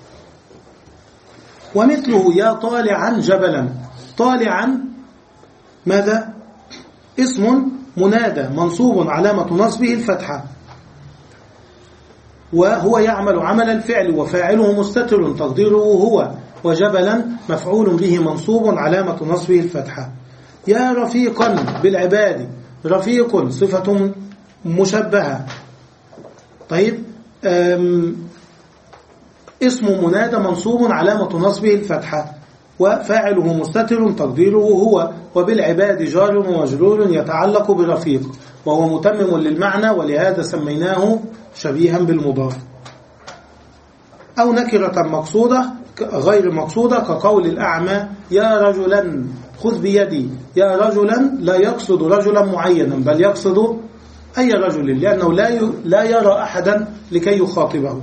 [SPEAKER 3] ومثله يا طالعا جبلا، طالعا ماذا؟ اسم منادى منصوب علامة نصبه الفتحة، وهو يعمل عمل الفعل وفاعله مستتر تقديره هو، وجبلا مفعول به منصوب علامة نصبه الفتحة. يا رفيقا بالعباد، رفيق صفة مشبهة. طيب اسم منادى منصوب علامة نصبه الفتحة وفاعله مستتر تقديره هو، وبالعباد جار ومجرور يتعلق برفيق وهو متمم للمعنى، ولهذا سميناه شبيها بالمضاف. أو نكرة مقصودة غير مقصودة كقول الأعمى يا رجلا خذ بيدي. يا رجلا لا يقصد رجلا معينا بل يقصد أي رجل، لأنه لا لا يرى أحدا لكي يخاطبه.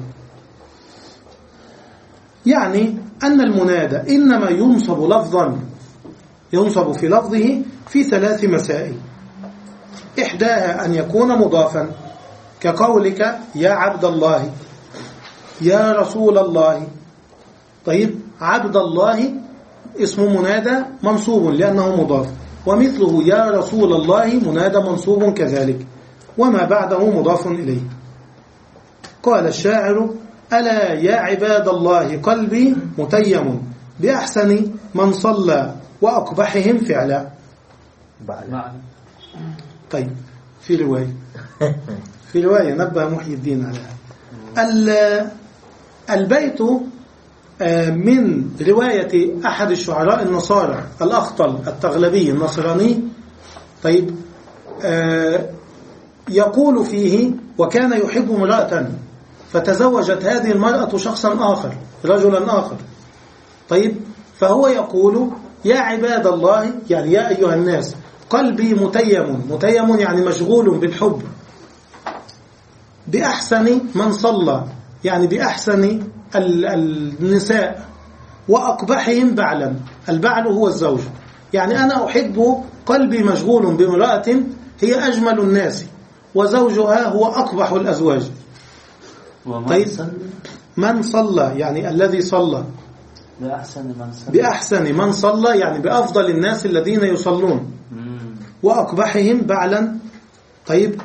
[SPEAKER 3] يعني أن المنادى إنما ينصب لفظا ينصب في لفظه في ثلاث مسائل. إحداها أن يكون مضافا كقولك يا عبد الله، يا رسول الله. طيب عبد الله اسم منادى منصوب لأنه مضاف، ومثله يا رسول الله منادى منصوب كذلك، وما بعده مضاف إليه. قال الشاعر ألا يا عباد الله قلبي متيم بأحسن من صلى وأقبحهم فعلا. طيب في رواية في رواية نبه محي الدين عليها. البيت من رواية أحد الشعراء النصارى الأخطل التغلبي النصراني. طيب يقول فيه وكان يحب امرأة فتزوجت هذه المرأة شخصا آخر رجلا آخر. طيب فهو يقول يا عباد الله، يعني يا أيها الناس قلبي متيم. متيم يعني مشغول بالحب. بأحسن من صلى يعني بأحسن النساء، وأقبحهم بعلا. البعل هو الزوج. يعني أنا أحب قلبي مشغول بامرأة هي أجمل الناس وزوجها هو أقبح الأزواج. طيب من صلى يعني الذي صلى
[SPEAKER 4] بأحسن من صلى
[SPEAKER 3] بأحسن من صلى يعني بأفضل الناس الذين يصلون. وأقبحهم بعلا. طيب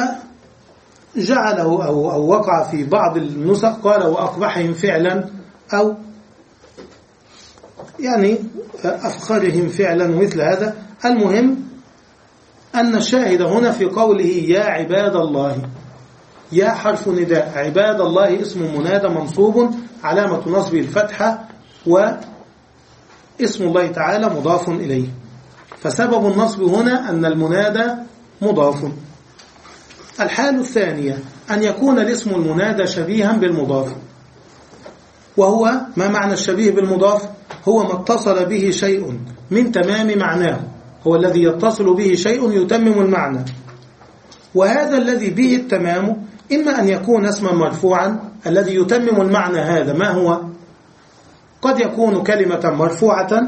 [SPEAKER 3] وجعله أو, أو وقع في بعض النسخ قال وأقبحهم فعلا، أو يعني أفخرهم فعلا مثل هذا. المهم أن الشاهد هنا في قوله يا عباد الله، يا حرف نداء، عباد الله اسم منادى منصوب علامة نصبه الفتحة، واسم الله تعالى مضاف إليه. فسبب النصب هنا أن المنادى مضاف. الحال الثانية أن يكون الاسم المنادى شبيها بالمضاف. وهو ما معنى الشبيه بالمضاف؟ هو ما اتصل به شيء من تمام معناه، هو الذي يتصل به شيء يتمم المعنى. وهذا الذي به التمام إما أن يكون اسما مرفوعا الذي يتمم المعنى. هذا ما هو؟ قد يكون كلمة مرفوعة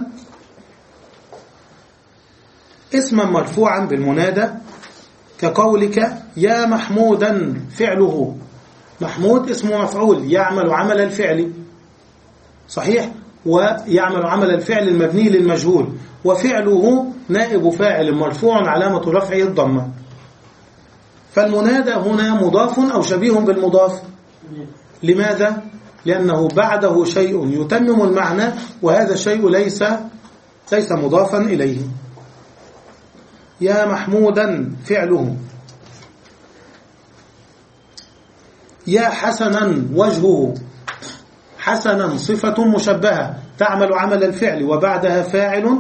[SPEAKER 3] اسما مرفوعا بالمنادى كقولك يا محمودا فعله. محمود اسم مفعول يعمل عمل الفعل صحيح، ويعمل عمل الفعل المبني للمجهول، وفعله نائب فاعل مرفوع علامة رفعه الضمة. فالمنادى هنا مضاف أو شبيه بالمضاف. لماذا؟ لأنه بعده شيء يتمم المعنى، وهذا الشيء ليس ليس مضافا إليه. يا محمودا فعله. يا حسنا وجهه. حسنا صفة مشبهة تعمل عمل الفعل وبعدها فاعل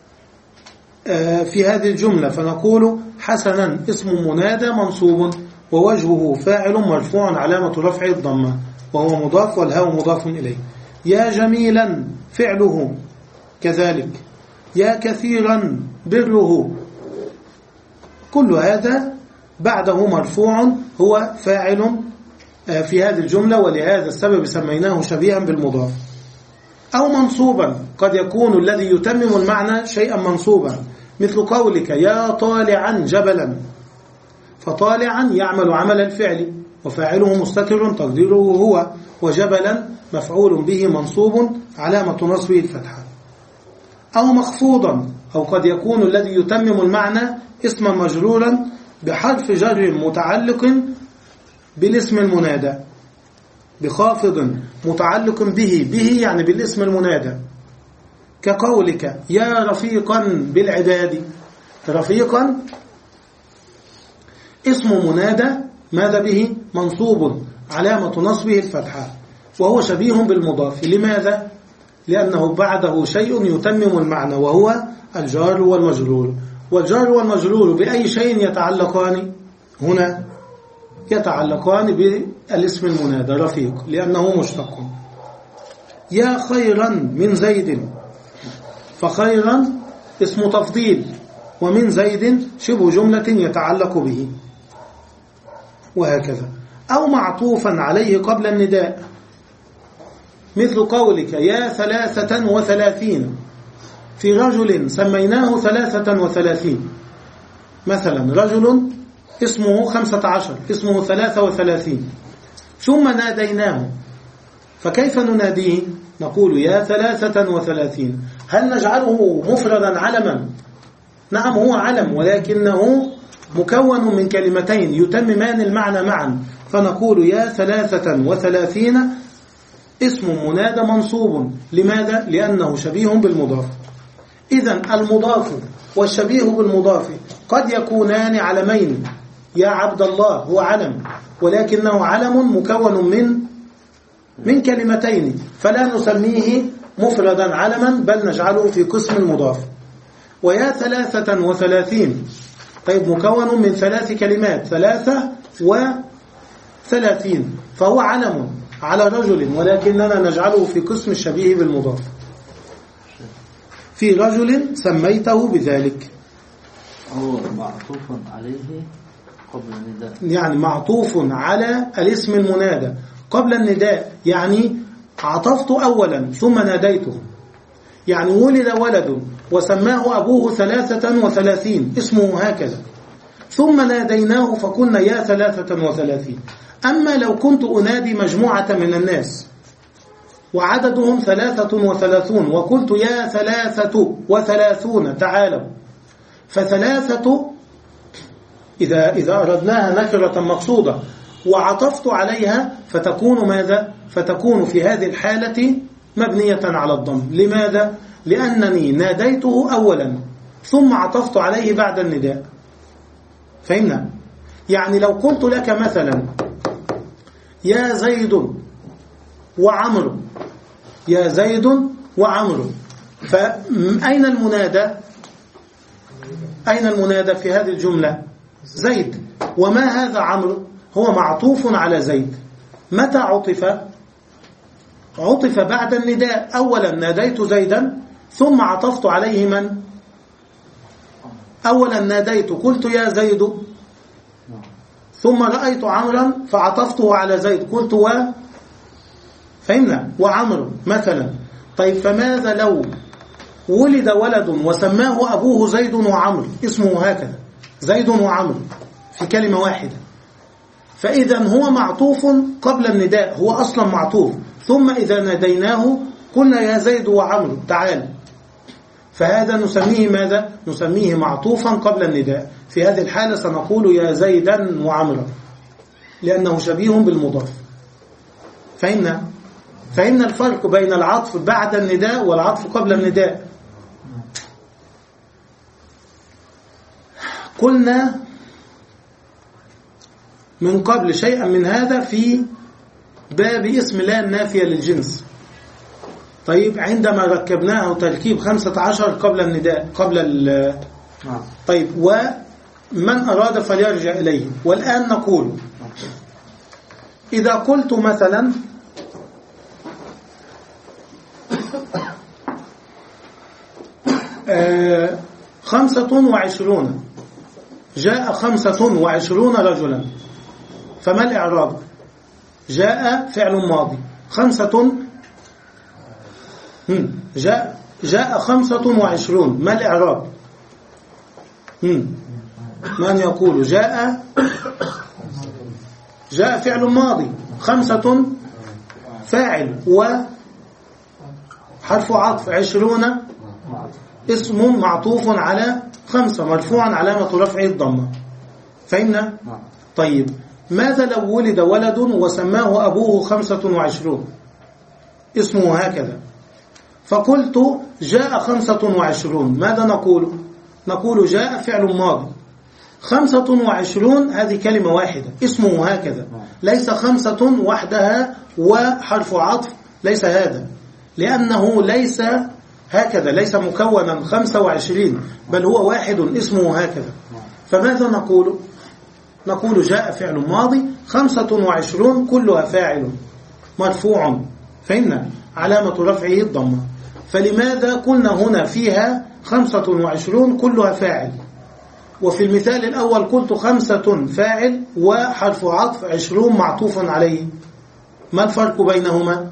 [SPEAKER 3] في هذه الجملة، فنقول حسنا اسم منادى منصوب ووجهه فاعل مرفوع علامة رفع الضمة وهو مضاف والهاء مضاف إليه. يا جميلا فعله كذلك. يا كثيرا بره. كل هذا بعده مرفوع هو فاعل في هذه الجملة، ولهذا السبب سميناه شبيها بالمضاف. أو منصوبا، قد يكون الذي يتمم المعنى شيئا منصوبا، مثل قولك يا طالعا جبلا. فطالعا يعمل عمل الفعل وفاعله مستتر تقديره هو، وجبلا مفعول به منصوب علامة نصبه الفتحة. أو مخفوضا، أو قد يكون الذي يتمم المعنى اسما مجرورا بحرف جر متعلق بالاسم المنادى بخافض متعلق به، به يعني بالاسم المنادى، كقولك يا رفيقا بالعباد. رفيقا اسم منادى ماذا به؟ منصوب، علامة نصبه الفتحة، وهو شبيه بالمضاف. لماذا؟ لأنه بعده شيء يتمم المعنى، وهو الجار والمجرور. والجار والمجرور بأي شيء يتعلقان هنا؟ يتعلقان بالاسم المنادى رفيق، لأنه مشتق. يا خيرا من زيد، فخيرا اسم تفضيل، ومن زيد شبه جملة يتعلق به، وهكذا. أو معطوفا عليه قبل النداء، مثل قولك يا ثلاثة وثلاثين، في رجل سميناه ثلاثة وثلاثين. مثلا رجل اسمه خمسة عشر، اسمه ثلاثة وثلاثين، ثم ناديناه، فكيف نناديه؟ نقول يا ثلاثة وثلاثين. هل نجعله مفردا علما؟ نعم هو علم، ولكنه مكون من كلمتين يتممان المعنى معا، فنقول يا ثلاثة وثلاثين اسم منادى منصوب. لماذا؟ لأنه شبيه بالمضاف. إذن المضاف والشبيه بالمضاف قد يكونان علمين. يا عبد الله هو علم، ولكنه علم مكون من من كلمتين، فلا نسميه مفردا علما، بل نجعله في قسم المضاف. ويا ثلاثة وثلاثين طيب مكون من ثلاث كلمات، ثلاثة وثلاثين، فهو علم على رجل، ولكننا نجعله في قسم الشبيه بالمضاف. في رجل سميته بذلك،
[SPEAKER 4] هو معطوف عليه قبل النداء،
[SPEAKER 3] يعني معطوف على الاسم المنادى قبل النداء، يعني عطفت أولا ثم ناديته. يعني ولد ولد وسماه أبوه ثلاثة وثلاثين، اسمه هكذا، ثم ناديناه فقلنا يا ثلاثة وثلاثين. أما لو كنت أنادي مجموعة من الناس وعددهم ثلاثة وثلاثون، وقلت يا ثلاثة وثلاثون تعالوا، فثلاثة إذا, إذا أردناها نكرة مقصودة وعطفت عليها فتكون ماذا؟ فتكون في هذه الحالة مبنية على الضم. لماذا؟ لأنني ناديته أولا ثم عطفت عليه بعد النداء. فهمنا؟ يعني لو قلت لك مثلا يا زيد وعمرو، يا زيد وعمرو، فأين المنادى؟ أين المنادى في هذه الجملة؟ زيد. وما هذا عمرو؟ هو معطوف على زيد. متى عطف؟ عطف بعد النداء. أولا ناديت زيدا ثم عطفت عليه من؟ أولا ناديت قلت يا زيد، ثم رأيت عمرا فعطفته على زيد قلت و فهمنا وعمر مثلا. طيب فماذا لو ولد ولد وسماه أبوه زيد وعمر، اسمه هكذا زيد وعمر في كلمة واحدة، فإذا هو معطوف قبل النداء، هو أصلا معطوف، ثم إذا ناديناه قلنا يا زيد وعمر تعال، فهذا نسميه ماذا؟ نسميه معطوفا قبل النداء. في هذه الحالة سنقول يا زيدا وعمرا لأنه شبيه بالمضاف. فإن فإن الفرق بين العطف بعد النداء والعطف قبل النداء. قلنا من قبل شيئا من هذا في باب اسم لا النافية للجنس. طيب عندما ركبناه تركيب خمسة عشر قبل النداء قبل ال طيب ومن أراد فليرجع إليه. والآن نقول إذا قلت مثلا آه خمسة وعشرون، جاء خمسة وعشرون رجلا، فما الإعراب؟ جاء فعل ماضي، خمسة جاء جاء خمسة وعشرون، ما الإعراب؟ من يقول؟ جاء جاء فعل ماضي، خمسة فاعل وحرف عطف، عشرون اسم معطوف على خمسة مرفوعا علامة رفعه الضمة. فهمنا؟ طيب ماذا لو ولد ولد وسماه أبوه خمسة وعشرون اسمه هكذا، فقلت جاء خمسة وعشرون، ماذا نقول؟ نقول جاء فعل ماضي، خمسة وعشرون هذه كلمة واحدة اسمه هكذا، ليس خمسة وحدها وحرف عطف، ليس هذا، لأنه ليس هكذا، ليس مكونا خمسة وعشرين، بل هو واحد اسمه هكذا. فماذا نقول؟ نقول جاء فعل ماضي، خمسة وعشرون كلها فاعل مرفوع، فإن علامة رفعه الضمة. فلماذا قلنا هنا فيها خمسة وعشرون كلها فاعل، وفي المثال الأول قلت خمسة فاعل وحرف عطف عشرون معطوف عليه؟ ما الفرق بينهما؟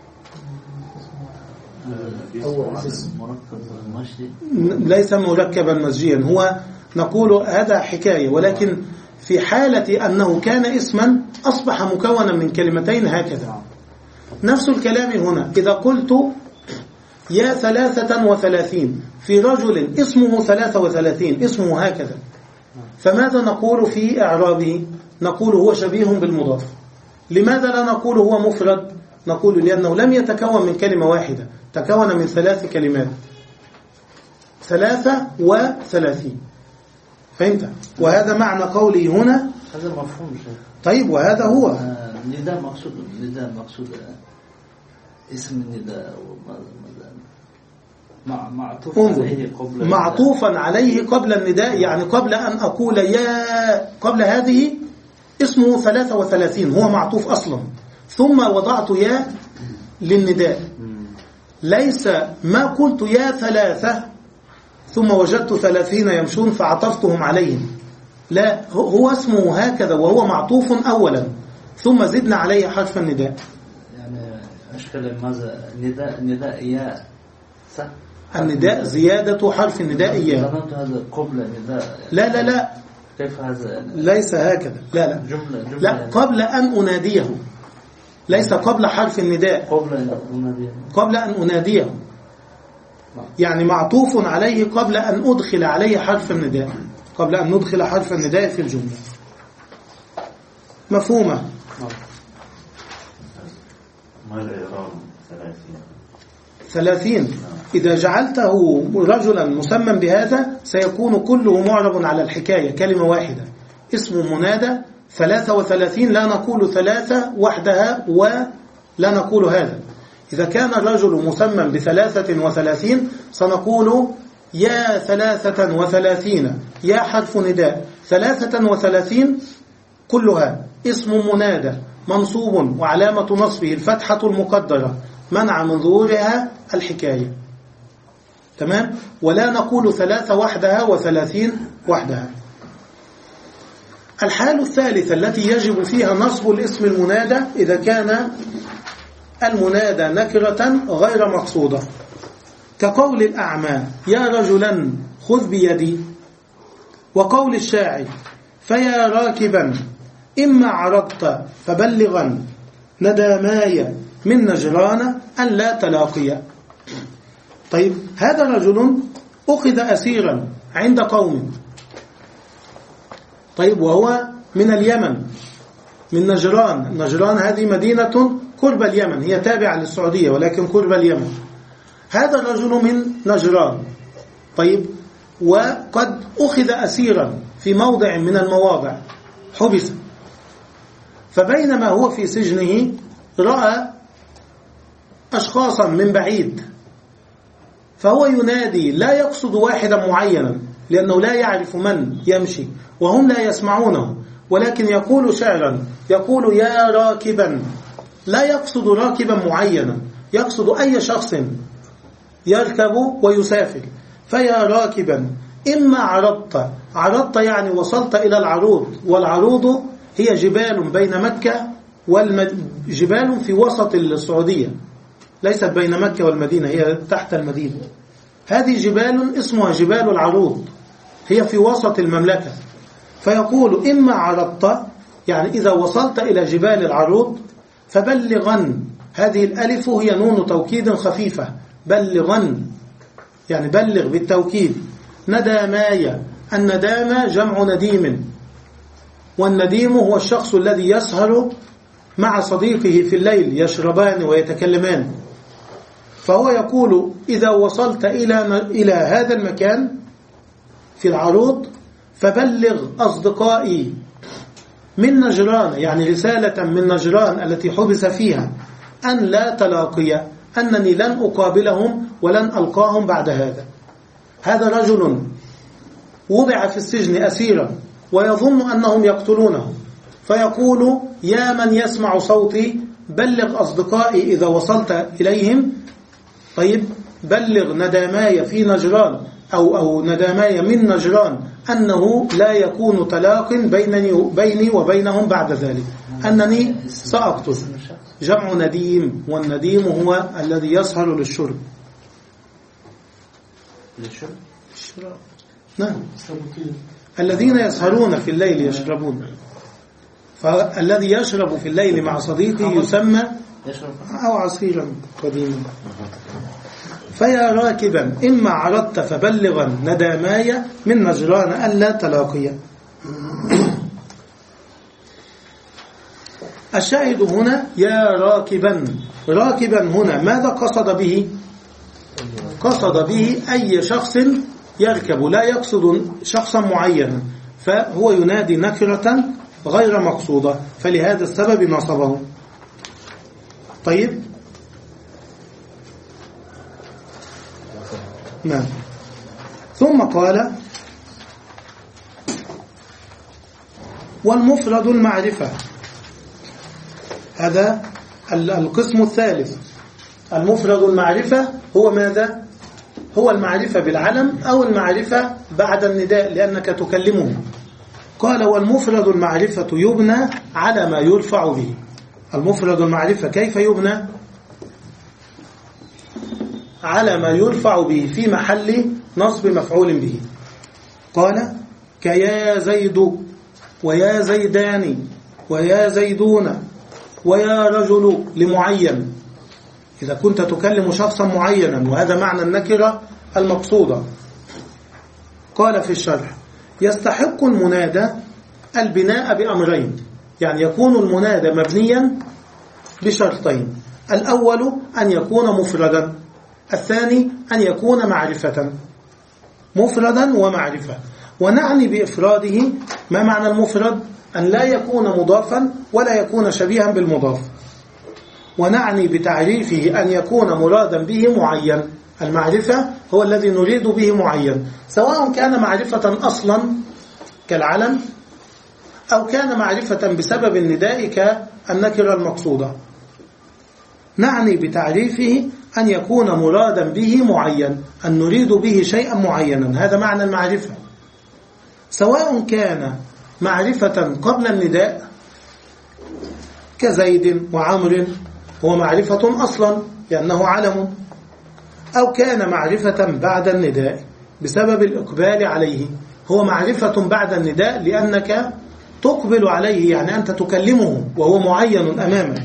[SPEAKER 3] ليس مركبا مزجيا، هو نقول هذا حكاية، ولكن في حالة أنه كان اسما أصبح مكونا من كلمتين هكذا. نفس الكلام هنا، إذا قلت يا ثلاثة وثلاثين في رجل اسمه ثلاثة وثلاثين اسمه هكذا، فماذا نقول في إعرابه؟ نقول هو شبيه بالمضاف. لماذا لا نقول هو مفرد؟ نقول لأنه لم يتكون من كلمة واحدة، تكون من ثلاث كلمات، ثلاثة وثلاثين، فهمت؟ وهذا معنى قولي هنا.
[SPEAKER 4] هذا مفهوم شيء.
[SPEAKER 3] طيب وهذا هو
[SPEAKER 4] آه نداء مقصود، نداء مقصود اسم النداء مع معطوف عليه قبل
[SPEAKER 3] معطوفا عليه قبل النداء، يعني قبل أن أقول يا، قبل هذه اسمه ثلاثة وثلاثين، هو معطوف أصلا، ثم وضعت يا للنداء، ليس ما قلت يا ثلاثة ثم وجدت ثلاثين يمشون فعطفتهم عليهم، لا، هو اسمه هكذا وهو معطوف أولا ثم زدنا عليه حرف النداء.
[SPEAKER 4] يعني أشكال ماذا نداء نداء يا صح؟
[SPEAKER 3] النداء زيادة حرف النداء يا.
[SPEAKER 4] ظننت هذا قبل نداء.
[SPEAKER 3] لا لا لا،
[SPEAKER 4] كيف هذا؟
[SPEAKER 3] ليس هكذا، لا لا
[SPEAKER 4] جملة جملة
[SPEAKER 3] لا، قبل أن أناديه، ليس قبل حرف النداء،
[SPEAKER 4] قبل أن أناديه،
[SPEAKER 3] قبل أن أناديه، يعني معطوف عليه قبل أن أدخل عليه حرف النداء، قبل أن ندخل حرف النداء في الجملة. مفهومة؟
[SPEAKER 7] ما الإعراب ثلاثين؟
[SPEAKER 3] ثلاثين إذا جعلته رجلا مسمى بهذا سيكون كله معرب على الحكاية، كلمة واحدة، اسم منادى. ثلاثة وثلاثين لا نقول ثلاثة وحدها ولا نقول هذا. إذا كان الرجل مسمى بثلاثة وثلاثين سنقول يا ثلاثة وثلاثين، يا حرف نداء، ثلاثة وثلاثين كلها اسم منادى منصوب وعلامة نصبه الفتحة المقدرة منع من ظهورها الحكاية، تمام؟ ولا نقول ثلاثة وحدها وثلاثين وحدها. الحالة الثالثة التي يجب فيها نصب الاسم المنادى إذا كان المنادى نكرة غير مقصودة، كقول الأعمى يا رجلا خذ بيدي، وقول الشاعر فيا راكبا إما عرضت فبلغا نداماي من نجران أن لا تلاقيا. طيب هذا رجل أخذ أسيرا عند قوم، طيب وهو من اليمن، من نجران. نجران هذه مدينة قرب اليمن، هي تابعة للسعودية ولكن قرب اليمن. هذا الرجل من نجران، طيب وقد أخذ أسيرا في موضع من المواضع، حبس، فبينما هو في سجنه رأى أشخاصا من بعيد، فهو ينادي، لا يقصد واحدا معينا لأنه لا يعرف من يمشي وهم لا يسمعونه، ولكن يقول شعرا، يقول يا راكبا، لا يقصد راكبا معينا، يقصد أي شخص يركب ويسافر. فيا راكبا إما عرضت، عرضت يعني وصلت إلى العروض، والعروض هي جبال بين مكة والجبال في وسط السعودية، ليست بين مكة والمدينة، هي تحت المدينة. هذه جبال اسمها جبال العروض، هي في وسط المملكة. فيقول إما عرضت يعني إذا وصلت إلى جبال العروض فبلغن، هذه الألف هي نون توكيد خفيفة، بلغن يعني بلغ بالتوكيد. ندامايا، الندامة جمع نديم، والنديم هو الشخص الذي يسهر مع صديقه في الليل يشربان ويتكلمان، فهو يقول إذا وصلت إلى إلى هذا المكان في العروض فبلغ أصدقائي من نجران، يعني رسالة من نجران التي حبس فيها، أن لا تلاقي، أنني لن أقابلهم ولن ألقاهم بعد هذا. هذا رجل وضع في السجن أسيرا ويظن أنهم يقتلونه، فيقول يا من يسمع صوتي بلغ أصدقائي إذا وصلت إليهم، طيب بلغ نداماي في نجران أو, أو نداماي من نجران أنه لا يكون تلاق بينني, بيني وبينهم بعد ذلك، أنني سأقتل. جمع نديم، والنديم هو الذي يسهر للشرب.
[SPEAKER 7] للشرب؟
[SPEAKER 3] الشراب، نعم، الذين يسهرون في الليل يشربون، فالذي يشرب في الليل مع صديقه يسمى أو عصيرا قديما. فيا راكبا إما عرضت فبلغا نداماي من نجران ألا تلاقيا. الشاهد هنا يا راكبا، راكبا هنا ماذا قصد به؟ قصد به أي شخص يركب، لا يقصد شخصا معينا، فهو ينادي نكرة غير مقصودة، فلهذا السبب نصبه. طيب، نعم. ثم قال والمفرد المعرفة، هذا القسم الثالث. المفرد المعرفة هو ماذا؟ هو المعرفة بالعلم أو المعرفة بعد النداء لأنك تكلمه. قال والمفرد المعرفة يبنى على ما يرفع به. المفرد المعرفة كيف يبنى؟ على ما يرفع به في محل نصب مفعول به. قال كيا زيد ويا زيدان ويا زيدون ويا رجل لمعين، إذا كنت تكلم شخصا معينا، وهذا معنى النكرة المقصودة. قال في الشرح يستحق المنادى البناء بأمرين، يعني يكون المنادى مبنيا بشرطين: الأول أن يكون مفردا، الثاني أن يكون معرفة، مفردا ومعرفة. ونعني بإفراده، ما معنى المفرد؟ أن لا يكون مضافا ولا يكون شبيها بالمضاف. ونعني بتعريفه أن يكون مرادا به معين. المعرفة هو الذي نريد به معين، سواء كان معرفة أصلا كالعلم أو كان معرفة بسبب النداء كالنكرة المقصودة. نعني بتعريفه أن يكون مرادا به معين، أن نريد به شيئا معينا، هذا معنى المعرفة، سواء كان معرفة قبل النداء كزيد وعمر هو معرفة أصلا لأنه علم، أو كان معرفة بعد النداء بسبب الإقبال عليه، هو معرفة بعد النداء لأنك تقبل عليه، يعني أنت تكلمه وهو معين أمامك،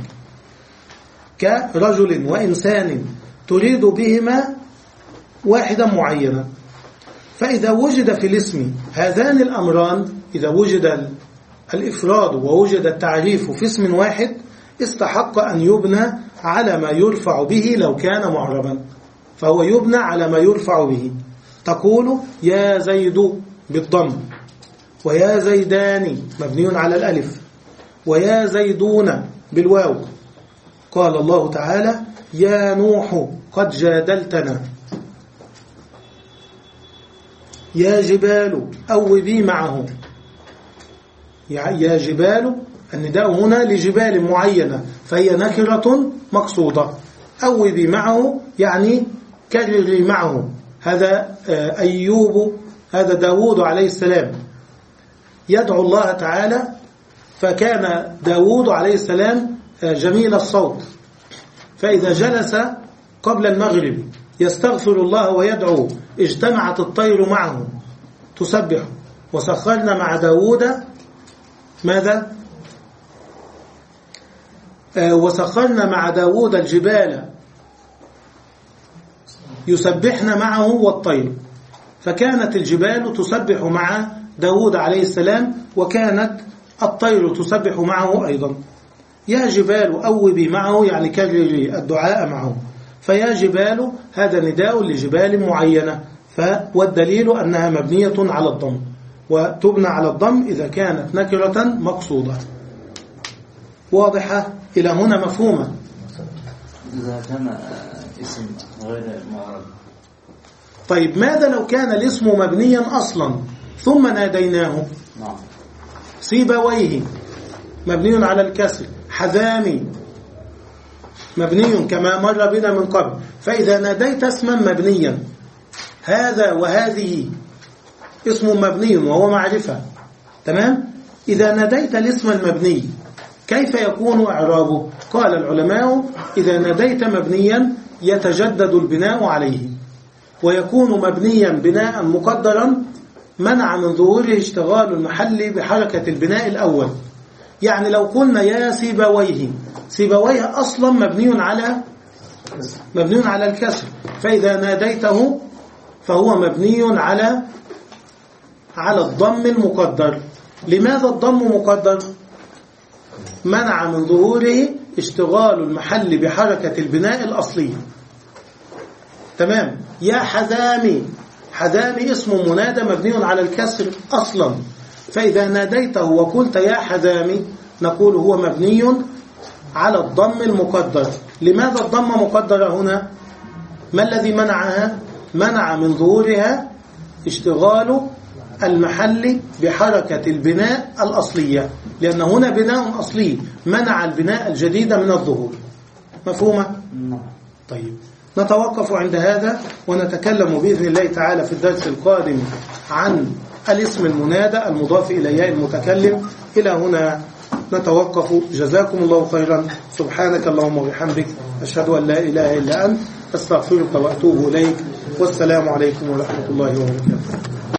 [SPEAKER 3] كرجل وإنسان تريد بهما واحدا معينا. فإذا وجد في الاسم هذان الأمران، إذا وجد الإفراد ووجد التعريف في اسم واحد، استحق أن يبنى على ما يرفع به لو كان معربا، فهو يبنى على ما يرفع به. تقول يا زيد بالضم، ويا زيدان مبني على الألف، ويا زيدون بالواو. قال الله تعالى يا نوح قد جادلتنا، يا جبال أوبي معه. يا جبال النداء هنا لجبال معينة فهي نكرة مقصودة. أوبي معه يعني كرري معه. هذا أيوب، هذا داود عليه السلام يدعو الله تعالى، فكان داود عليه السلام جميل الصوت، فإذا جلس قبل المغرب يستغفر الله ويدعو اجتمعت الطير معه تسبح. وسخرنا مع داود ماذا؟ آه وسخرنا مع داود الجبال يسبحن معه والطير، فكانت الجبال تسبح مع داود عليه السلام، وكانت الطير تسبح معه أيضا. يا جبال أوبي معه يعني كرري الدعاء معه. فيا جبال هذا نداء لجبال معينة، والدليل أنها مبنية على الضم، وتبنى على الضم إذا كانت نكرة مقصودة. واضحة إلى هنا؟ مفهومة؟
[SPEAKER 4] إذا كان اسم غير معرب.
[SPEAKER 3] طيب ماذا لو كان الاسم مبنيا أصلا ثم ناديناه؟
[SPEAKER 4] نعم.
[SPEAKER 3] سيبويه مبني على الكسر، حذامي مبني كما مر بنا من قبل. فإذا ناديت اسما مبنيا، هذا وهذه اسم مبني وهو معرفة، تمام؟ إذا ناديت الاسم المبني كيف يكون إعرابه؟ قال العلماء إذا ناديت مبنيا يتجدد البناء عليه، ويكون مبنيا بناء مقدرا منع من ظهوره اشتغال المحل بحركة البناء الأول. يعني لو قلنا يا سيبويه، سيبويه أصلا مبني على مبني على الكسر، فإذا ناديته فهو مبني على على الضم المقدر. لماذا الضم مقدر؟ منع من ظهوره اشتغال المحل بحركة البناء الأصلية، تمام؟ يا حذامي، حذامي اسم منادى مبني على الكسر أصلا، فإذا ناديته وقلت يا حذامي نقول هو مبني على الضم المقدر. لماذا الضم مقدرة هنا؟ ما الذي منعها؟ منع من ظهورها اشتغال المحل بحركة البناء الأصلية، لأن هنا بناء أصلي منع البناء الجديد من الظهور. مفهومة؟ طيب نتوقف عند هذا، ونتكلم بإذن الله تعالى في الدرس القادم عن الاسم المنادى المضاف إلى ياء المتكلم. إلى هنا نتوقف. جزاكم الله خيرا. سبحانك اللهم وبحمدك، أشهد أن لا إله إلا أنت، أستغفرك وأتوب إليك. والسلام عليكم ورحمة الله وبركاته.